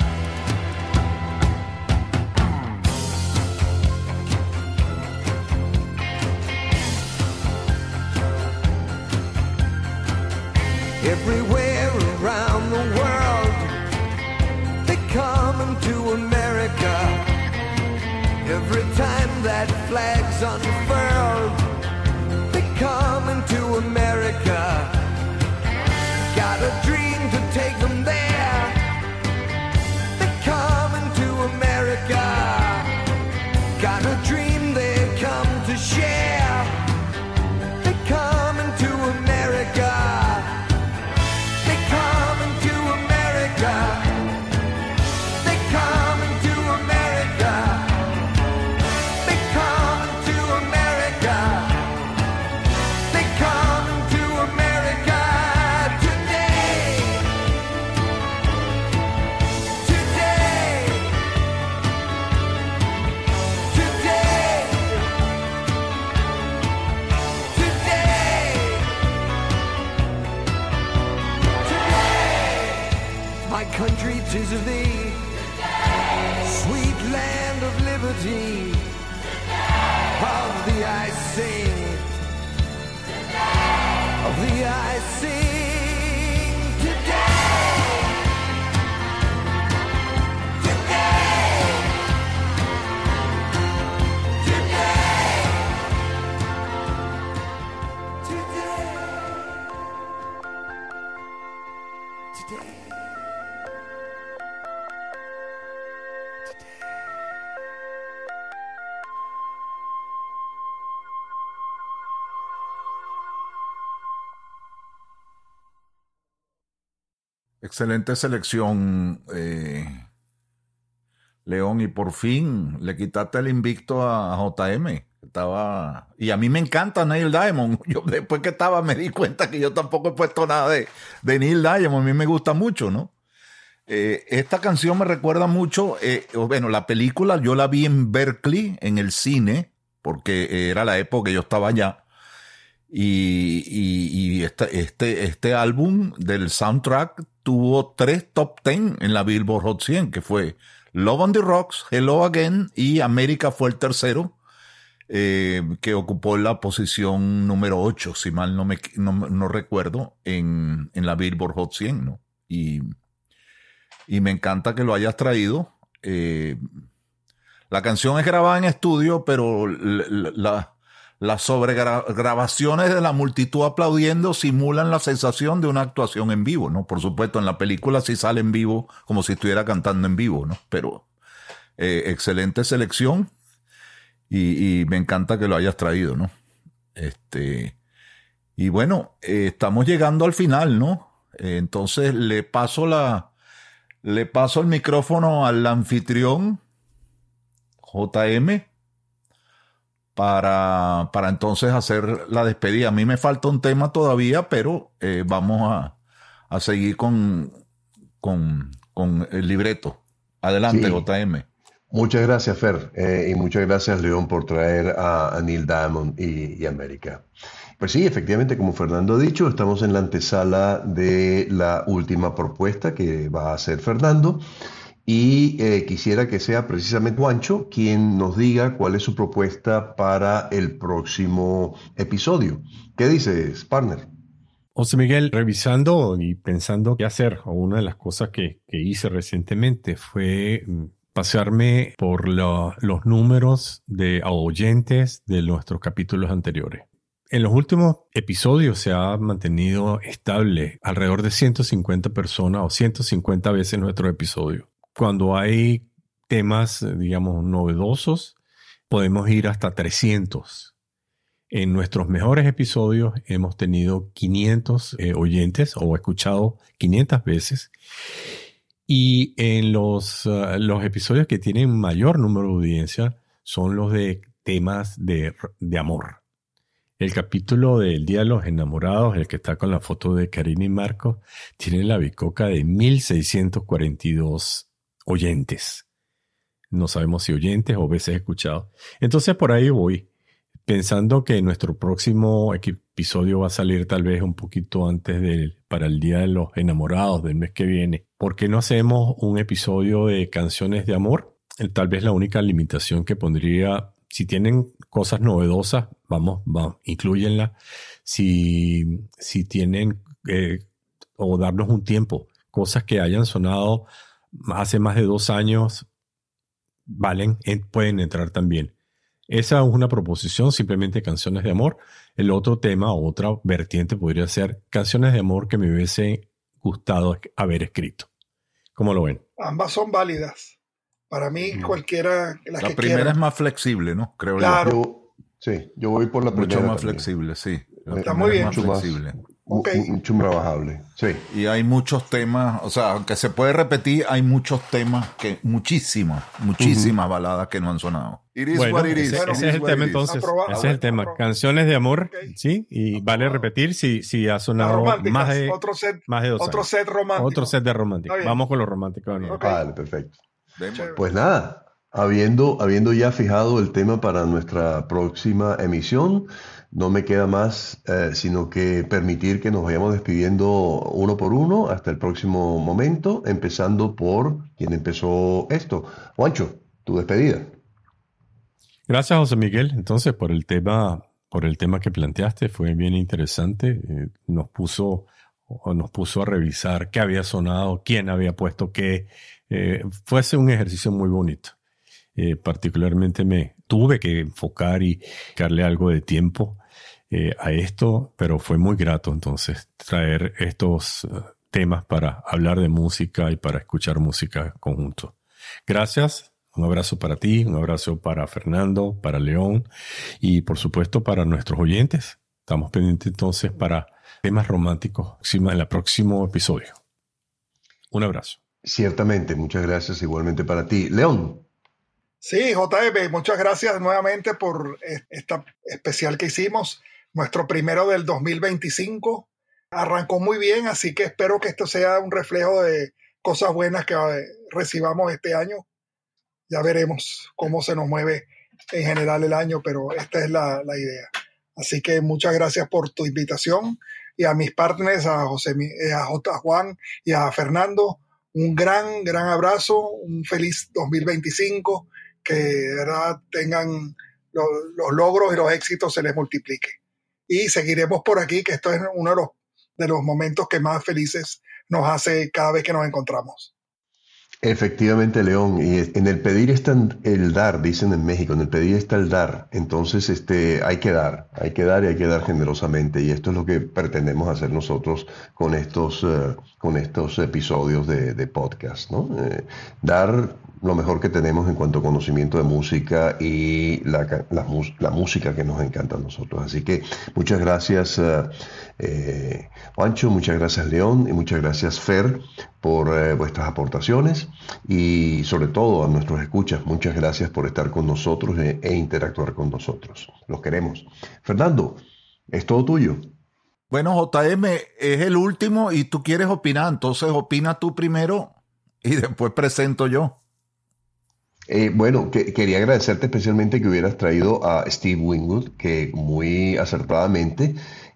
Everywhere around the world, they're coming to America. Every time that flag's unfurled, they're coming to America. Got a dream to take them there. They're coming to America. Got a dream they come to share. They're coming to America. They're coming to America. They're coming to America. They're coming to America. melody of the icing, of the icing today, today, today, today. Excelente selección, León, y por fin le quitaste el invicto a JM. Y a mí me encanta Neil Diamond. Yo después que estaba me di cuenta que yo tampoco he puesto nada de Neil Diamond. A mí me gusta mucho, ¿no? Esta canción me recuerda mucho, bueno, la película yo la vi en Berkeley, en el cine, porque era la época que yo estaba allá. Y este álbum del soundtrack tuvo 3 top 10 en la Billboard Hot 100, que fue Love on the Rocks, Hello Again y América fue el tercero, que ocupó la posición número 8, si mal no recuerdo, en la Billboard Hot 100, ¿no? Y me encanta que lo hayas traído. La canción es grabada en estudio, pero las sobregrabaciones de la multitud aplaudiendo simulan la sensación de una actuación en vivo, ¿no? Por supuesto, en la película sí sale en vivo, como si estuviera cantando en vivo, ¿no? Pero excelente selección y me encanta que lo hayas traído, ¿no? Y bueno, estamos llegando al final, ¿no? Entonces le paso el micrófono al anfitrión, JM, para entonces hacer la despedida. A mí me falta un tema todavía, pero vamos a seguir con el libreto. Adelante, Sí. JM. Muchas gracias, Fer, y muchas gracias, León, por traer a Neil Diamond y América. Pues sí, efectivamente, como Fernando ha dicho, estamos en la antesala de la última propuesta que va a hacer Fernando. Y quisiera que sea precisamente Juancho quien nos diga cuál es su propuesta para el próximo episodio. ¿Qué dices, partner? José Miguel, revisando y pensando qué hacer, o una de las cosas que hice recientemente fue pasarme por los números de oyentes de nuestros capítulos anteriores. En los últimos episodios se ha mantenido estable alrededor de 150 personas o 150 veces nuestros episodios. Cuando hay temas, digamos, novedosos, podemos ir hasta 300. En nuestros mejores episodios hemos tenido 500 oyentes o escuchado 500 veces. Y en los episodios que tienen mayor número de audiencia son los de temas de amor. El capítulo del Día de los Enamorados, el que está con la foto de Karina y Marcos, tiene la bicoca de 1,642 oyentes. No sabemos si oyentes o veces escuchados. Entonces por ahí voy, pensando que nuestro próximo episodio va a salir tal vez un poquito antes para el Día de los Enamorados del mes que viene. ¿Por qué no hacemos un episodio de canciones de amor? Tal vez la única limitación que pondría, si tienen cosas novedosas, vamos, inclúyenla. Si tienen, o darnos un tiempo, cosas que hayan sonado hace más de 2 años, pueden entrar también. Esa es una proposición, simplemente canciones de amor. El otro tema, otra vertiente podría ser canciones de amor que me hubiese gustado haber escrito. ¿Cómo lo ven? Ambas son válidas. Para mí, cualquiera, La que primera quieran. es más flexible, ¿no? Creo Claro. Yo voy por la primera. Mucho más también. flexible, sí. La Está primera muy bien. es más Mucho más. flexible. Ok. Mucho más trabajable. Sí. Y hay muchos temas, o sea, aunque se puede repetir, hay muchos temas muchísimas baladas que no han sonado. It is Bueno, what it is. ese It es is el what tema it is. entonces. Aprobado. Ese es el tema. Aprobado. Canciones de amor, Ok. ¿sí? Y vale repetir si ha Las sonado románticas. más de Otro set 2 otro años. set romántico. Otro set de romántico. Está bien. Vamos con los románticos. ¿No? Ok. Vale, perfecto. Demos. Chévere. Pues nada, habiendo ya fijado el tema para nuestra próxima emisión, no me queda más sino que permitir que nos vayamos despidiendo uno por uno hasta el próximo momento, empezando por quien empezó esto. Juancho, tu despedida. Gracias, José Miguel, entonces, por el tema que planteaste. Fue bien interesante. Nos puso a revisar qué había sonado, quién había puesto qué. Fuese un ejercicio muy bonito. Particularmente me tuve que enfocar y darle algo de tiempo a esto, pero fue muy grato entonces traer estos temas para hablar de música y para escuchar música conjunto. Gracias. Un abrazo para ti, un abrazo para Fernando, para León y por supuesto para nuestros oyentes. Estamos pendientes entonces para temas románticos en el próximo episodio. Un abrazo. Ciertamente, muchas gracias igualmente para ti. León. Sí, JM, muchas gracias nuevamente por esta especial que hicimos, nuestro primero del 2025. Arrancó muy bien, así que espero que esto sea un reflejo de cosas buenas que recibamos este año. Ya veremos cómo se nos mueve en general el año, pero esta es la idea. Así que muchas gracias por tu invitación y a mis partners, a Juan y a Fernando, un gran abrazo, un feliz 2025, que de verdad tengan los logros y los éxitos se les multiplique. Y seguiremos por aquí, que esto es uno de los momentos que más felices nos hace cada vez que nos encontramos. Efectivamente, León, y en el pedir está el dar, dicen en México, en el pedir está el dar. Entonces, hay que dar y hay que dar generosamente, y esto es lo que pretendemos hacer nosotros con estos episodios de podcast, ¿no? Dar lo mejor que tenemos en cuanto a conocimiento de música y la música que nos encanta a nosotros. Así que muchas gracias, Juancho, muchas gracias, León, y muchas gracias, Fer, por vuestras aportaciones, y sobre todo a nuestros escuchas, muchas gracias por estar con nosotros e interactuar con nosotros. Los queremos. Fernando, es todo tuyo. Bueno, JM, es el último y tú quieres opinar, entonces opina tú primero y después presento yo. Bueno, quería agradecerte especialmente que hubieras traído a Steve Winwood, que muy acertadamente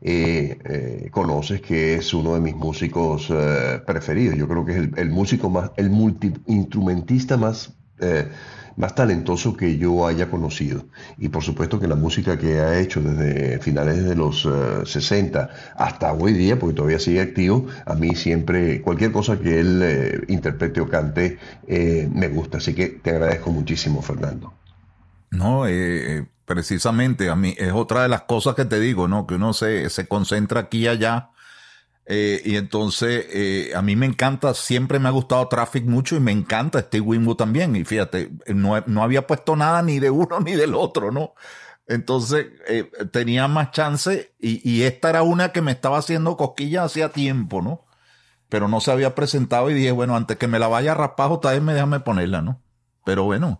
conoces que es uno de mis músicos preferidos. Yo creo que es el músico el multiinstrumentista más talentoso que yo haya conocido. Y por supuesto que la música que ha hecho desde finales de los 60 hasta hoy día, porque todavía sigue activo, a mí siempre, cualquier cosa que él interprete o cante, me gusta. Así que te agradezco muchísimo, Fernando. No, precisamente a mí es otra de las cosas que te digo, ¿no? Que uno se concentra aquí y allá. Y entonces a mí me encanta, siempre me ha gustado Traffic mucho y me encanta Steve Winwood también. Y fíjate, no había puesto nada ni de uno ni del otro, ¿no? Entonces tenía más chance y esta era una que me estaba haciendo cosquillas hacía tiempo, ¿no? Pero no se había presentado y dije, bueno, antes que me la vaya a raspar, déjame ponerla, ¿no? Pero bueno,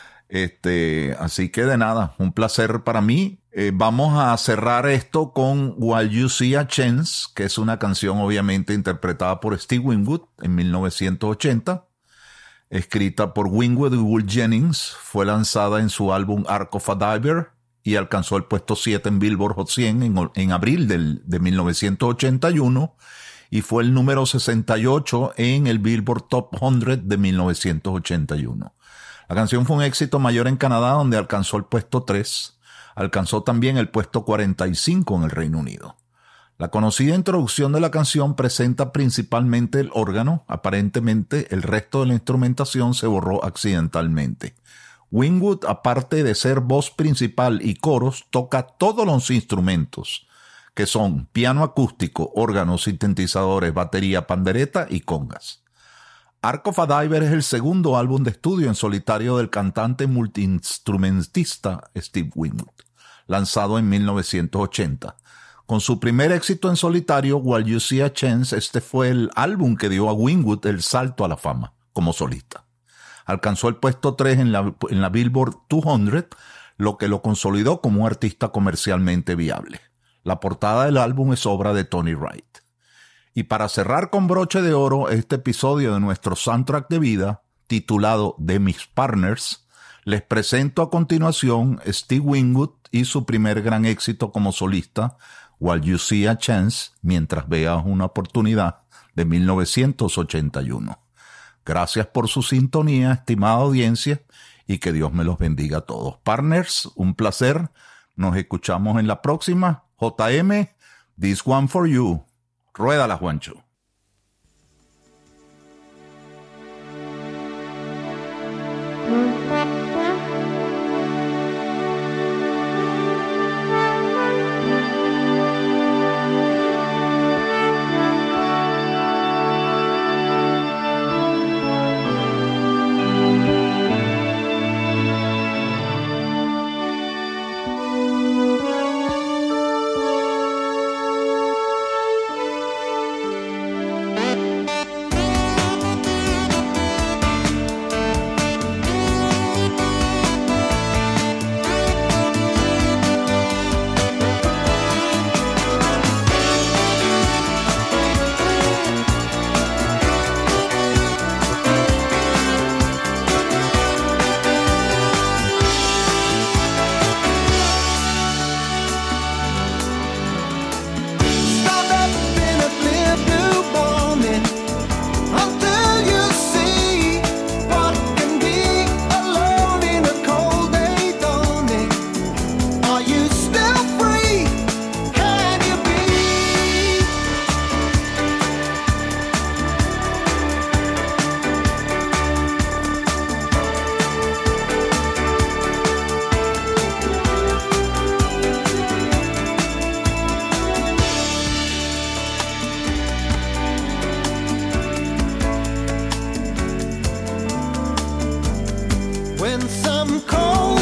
así que de nada, un placer para mí. Vamos a cerrar esto con While You See a Chance, que es una canción obviamente interpretada por Steve Winwood en 1980, escrita por Winwood y Will Jennings. Fue lanzada en su álbum Arc of a Diver y alcanzó el puesto 7 en Billboard Hot 100 en abril de 1981 y fue el número 68 en el Billboard Top 100 de 1981. La canción fue un éxito mayor en Canadá, donde alcanzó el puesto 3. Alcanzó también el puesto 45 en el Reino Unido. La conocida introducción de la canción presenta principalmente el órgano. Aparentemente, el resto de la instrumentación se borró accidentalmente. Winwood, aparte de ser voz principal y coros, toca todos los instrumentos, que son piano acústico, órganos, sintetizadores, batería, pandereta y congas. Arc of a Diver es el segundo álbum de estudio en solitario del cantante multiinstrumentista Steve Winwood, lanzado en 1980. Con su primer éxito en solitario, While You See a Chance, este fue el álbum que dio a Winwood el salto a la fama como solista. Alcanzó el puesto 3 en la Billboard 200, lo que lo consolidó como un artista comercialmente viable. La portada del álbum es obra de Tony Wright. Y para cerrar con broche de oro este episodio de nuestro soundtrack de vida, titulado De Mis Partners, les presento a continuación Steve Winwood y su primer gran éxito como solista, While You See a Chance, mientras veas una oportunidad, de 1981. Gracias por su sintonía, estimada audiencia, y que Dios me los bendiga a todos. Partners, un placer. Nos escuchamos en la próxima. JM, this one for you. Ruédala, Juancho. When some cold